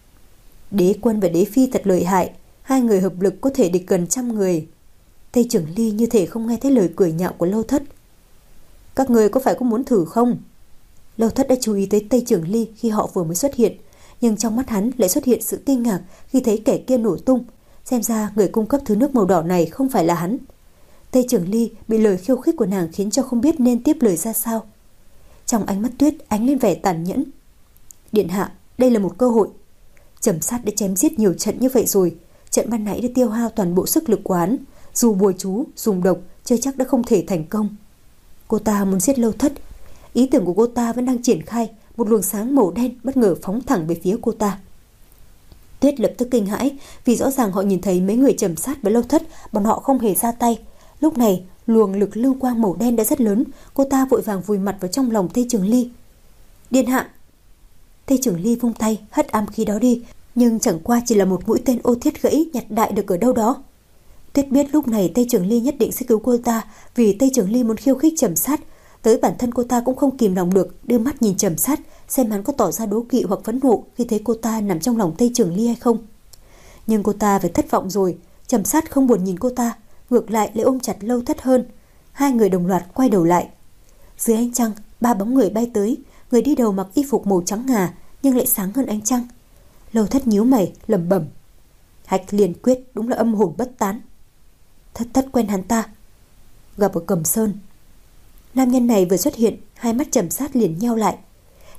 Đế quân và đế phi thật lợi hại, hai người hợp lực có thể địch gần trăm người. Tây Trường Ly như thể không nghe thấy lời cười nhạo của Lâu Thất. Các người có phải cũng muốn thử không? Lâu Thất đã chú ý tới Tây Trường Ly khi họ vừa mới xuất hiện, nhưng trong mắt hắn lại xuất hiện sự kinh ngạc khi thấy kẻ kia nổ tung. Xem ra người cung cấp thứ nước màu đỏ này không phải là hắn. Tây Trường Ly bị lời khiêu khích của nàng khiến cho không biết nên tiếp lời ra sao. Trong ánh mắt Tuyết ánh lên vẻ tàn nhẫn. Điện hạ, đây là một cơ hội. Trầm Sát đã chém giết nhiều trận như vậy rồi, trận ban nãy đã tiêu hao toàn bộ sức lực của hắn, dù bùa chú, dùng độc, chưa chắc đã không thể thành công. Cô ta muốn giết Lâu Thất. Ý tưởng của cô ta vẫn đang triển khai, một luồng sáng màu đen bất ngờ phóng thẳng về phía cô ta. Tuyết lập tức kinh hãi, vì rõ ràng họ nhìn thấy mấy người Trầm Sát với Lâu Thất, bọn họ không hề ra tay. Lúc này, luồng lực lưu quang màu đen đã rất lớn, cô ta vội vàng vùi mặt vào trong lòng Tây Trường Ly. Điện hạ! Tây Trường Ly vung tay, hất ám khí đó đi, nhưng chẳng qua chỉ là một mũi tên ô thiết gãy nhặt đại được ở đâu đó. Tuyết biết lúc này Tây Trường Ly nhất định sẽ cứu cô ta, vì Tây Trường Ly muốn khiêu khích Trầm Sát. Tới bản thân cô ta cũng không kìm lòng được, đưa mắt nhìn Trầm Sát xem hắn có tỏ ra đố kỵ hoặc phẫn nộ khi thấy cô ta nằm trong lòng Tây Trường Ly hay không. Nhưng cô ta phải thất vọng rồi. Trầm Sát không buồn nhìn cô ta, ngược lại lại ôm chặt Lâu Thất hơn. Hai người đồng loạt quay đầu lại. Dưới ánh trăng, ba bóng người bay tới. Người đi đầu mặc y phục màu trắng ngà nhưng lại sáng hơn ánh trăng. Lâu Thất nhíu mày lẩm bẩm, Hạch Liên Quyết đúng là âm hồn bất tán. Thất Thất quen hắn ta, gặp ở Cầm Sơn. Nam nhân này vừa xuất hiện, hai mắt Trầm Sát liền nheo lại.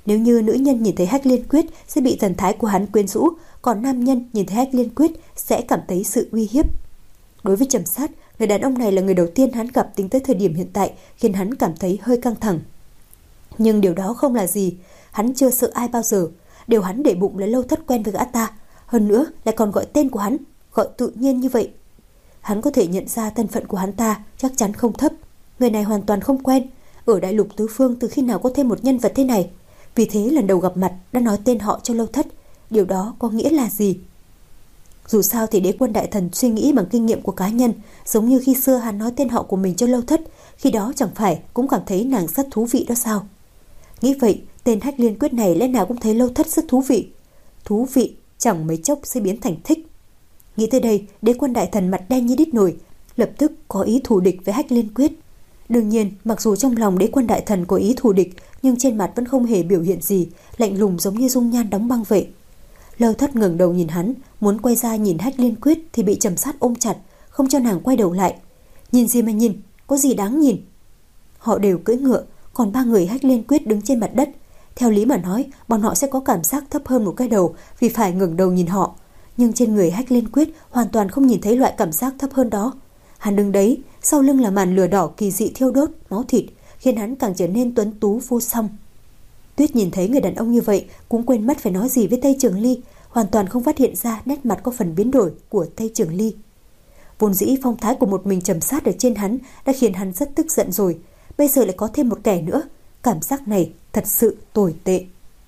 Nếu như nữ nhân nhìn thấy Hách Liên Quyết sẽ bị thần thái của hắn quyến rũ, còn nam nhân nhìn thấy Hách Liên Quyết sẽ cảm thấy sự uy hiếp. Đối với Trầm Sát, người đàn ông này là người đầu tiên hắn gặp tính tới thời điểm hiện tại, khiến hắn cảm thấy hơi căng thẳng. Nhưng điều đó không là gì, hắn chưa sợ ai bao giờ. Điều hắn để bụng là Lâu Thất quen với gã ta, hơn nữa lại còn gọi tên của hắn, gọi tự nhiên như vậy. Hắn có thể nhận ra thân phận của hắn ta chắc chắn không thấp. Người này hoàn toàn không quen. Ở Đại Lục Tứ Phương từ khi nào có thêm một nhân vật thế này? Vì thế lần đầu gặp mặt đã nói tên họ cho Lâu Thất. Điều đó có nghĩa là gì? Dù sao thì Đế Quân Đại Thần suy nghĩ bằng kinh nghiệm của cá nhân, giống như khi xưa hắn nói tên họ của mình cho Lâu Thất, khi đó chẳng phải cũng cảm thấy nàng rất thú vị đó sao? Nghĩ vậy, tên Hách Liên Quyết này lẽ nào cũng thấy Lâu Thất rất thú vị. Thú vị chẳng mấy chốc sẽ biến thành thích. Nghĩ tới đây, Đế Quân Đại Thần mặt đen như đít nồi, lập tức có ý thù địch với Hách Liên Quyết. Đương nhiên, mặc dù trong lòng Đế Quân Đại Thần có ý thù địch, nhưng trên mặt vẫn không hề biểu hiện gì, lạnh lùng giống như dung nhan đóng băng vậy. Lâu Thất ngẩng đầu nhìn hắn, muốn quay ra nhìn Hách Liên Quyết thì bị Trầm Sát ôm chặt, không cho nàng quay đầu lại. Nhìn gì mà nhìn, có gì đáng nhìn? Họ đều cưỡi ngựa, còn ba người Hách Liên Quyết đứng trên mặt đất. Theo lý mà nói, bọn họ sẽ có cảm giác thấp hơn một cái đầu vì phải ngẩng đầu nhìn họ. Nhưng trên người Hách Liên Quyết hoàn toàn không nhìn thấy loại cảm giác thấp hơn đó. Hắn đứng đấy, sau lưng là màn lửa đỏ kỳ dị thiêu đốt, máu thịt, khiến hắn càng trở nên tuấn tú vô song. Tuyết nhìn thấy người đàn ông như vậy cũng quên mất phải nói gì với Tây Trường Ly, hoàn toàn không phát hiện ra nét mặt có phần biến đổi của Tây Trường Ly. Vốn dĩ phong thái của một mình Trầm Sát ở trên hắn đã khiến hắn rất tức giận rồi, bây giờ lại có thêm một kẻ nữa, cảm giác này thật sự tồi tệ.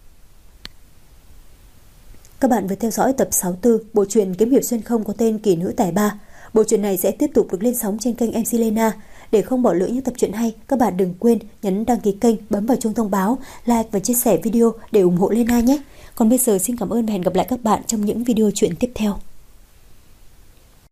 Các bạn vừa theo dõi tập sáu mươi tư bộ truyện Kiếm Hiệp Xuyên Không có tên Kỳ Nữ Tài Ba. Bộ truyện này sẽ tiếp tục được lên sóng trên kênh em xê Lena. Để không bỏ lỡ những tập truyện hay, các bạn đừng quên nhấn đăng ký kênh, bấm vào chuông thông báo, like và chia sẻ video để ủng hộ Lena nhé. Còn bây giờ xin cảm ơn và hẹn gặp lại các bạn trong những video truyện tiếp theo.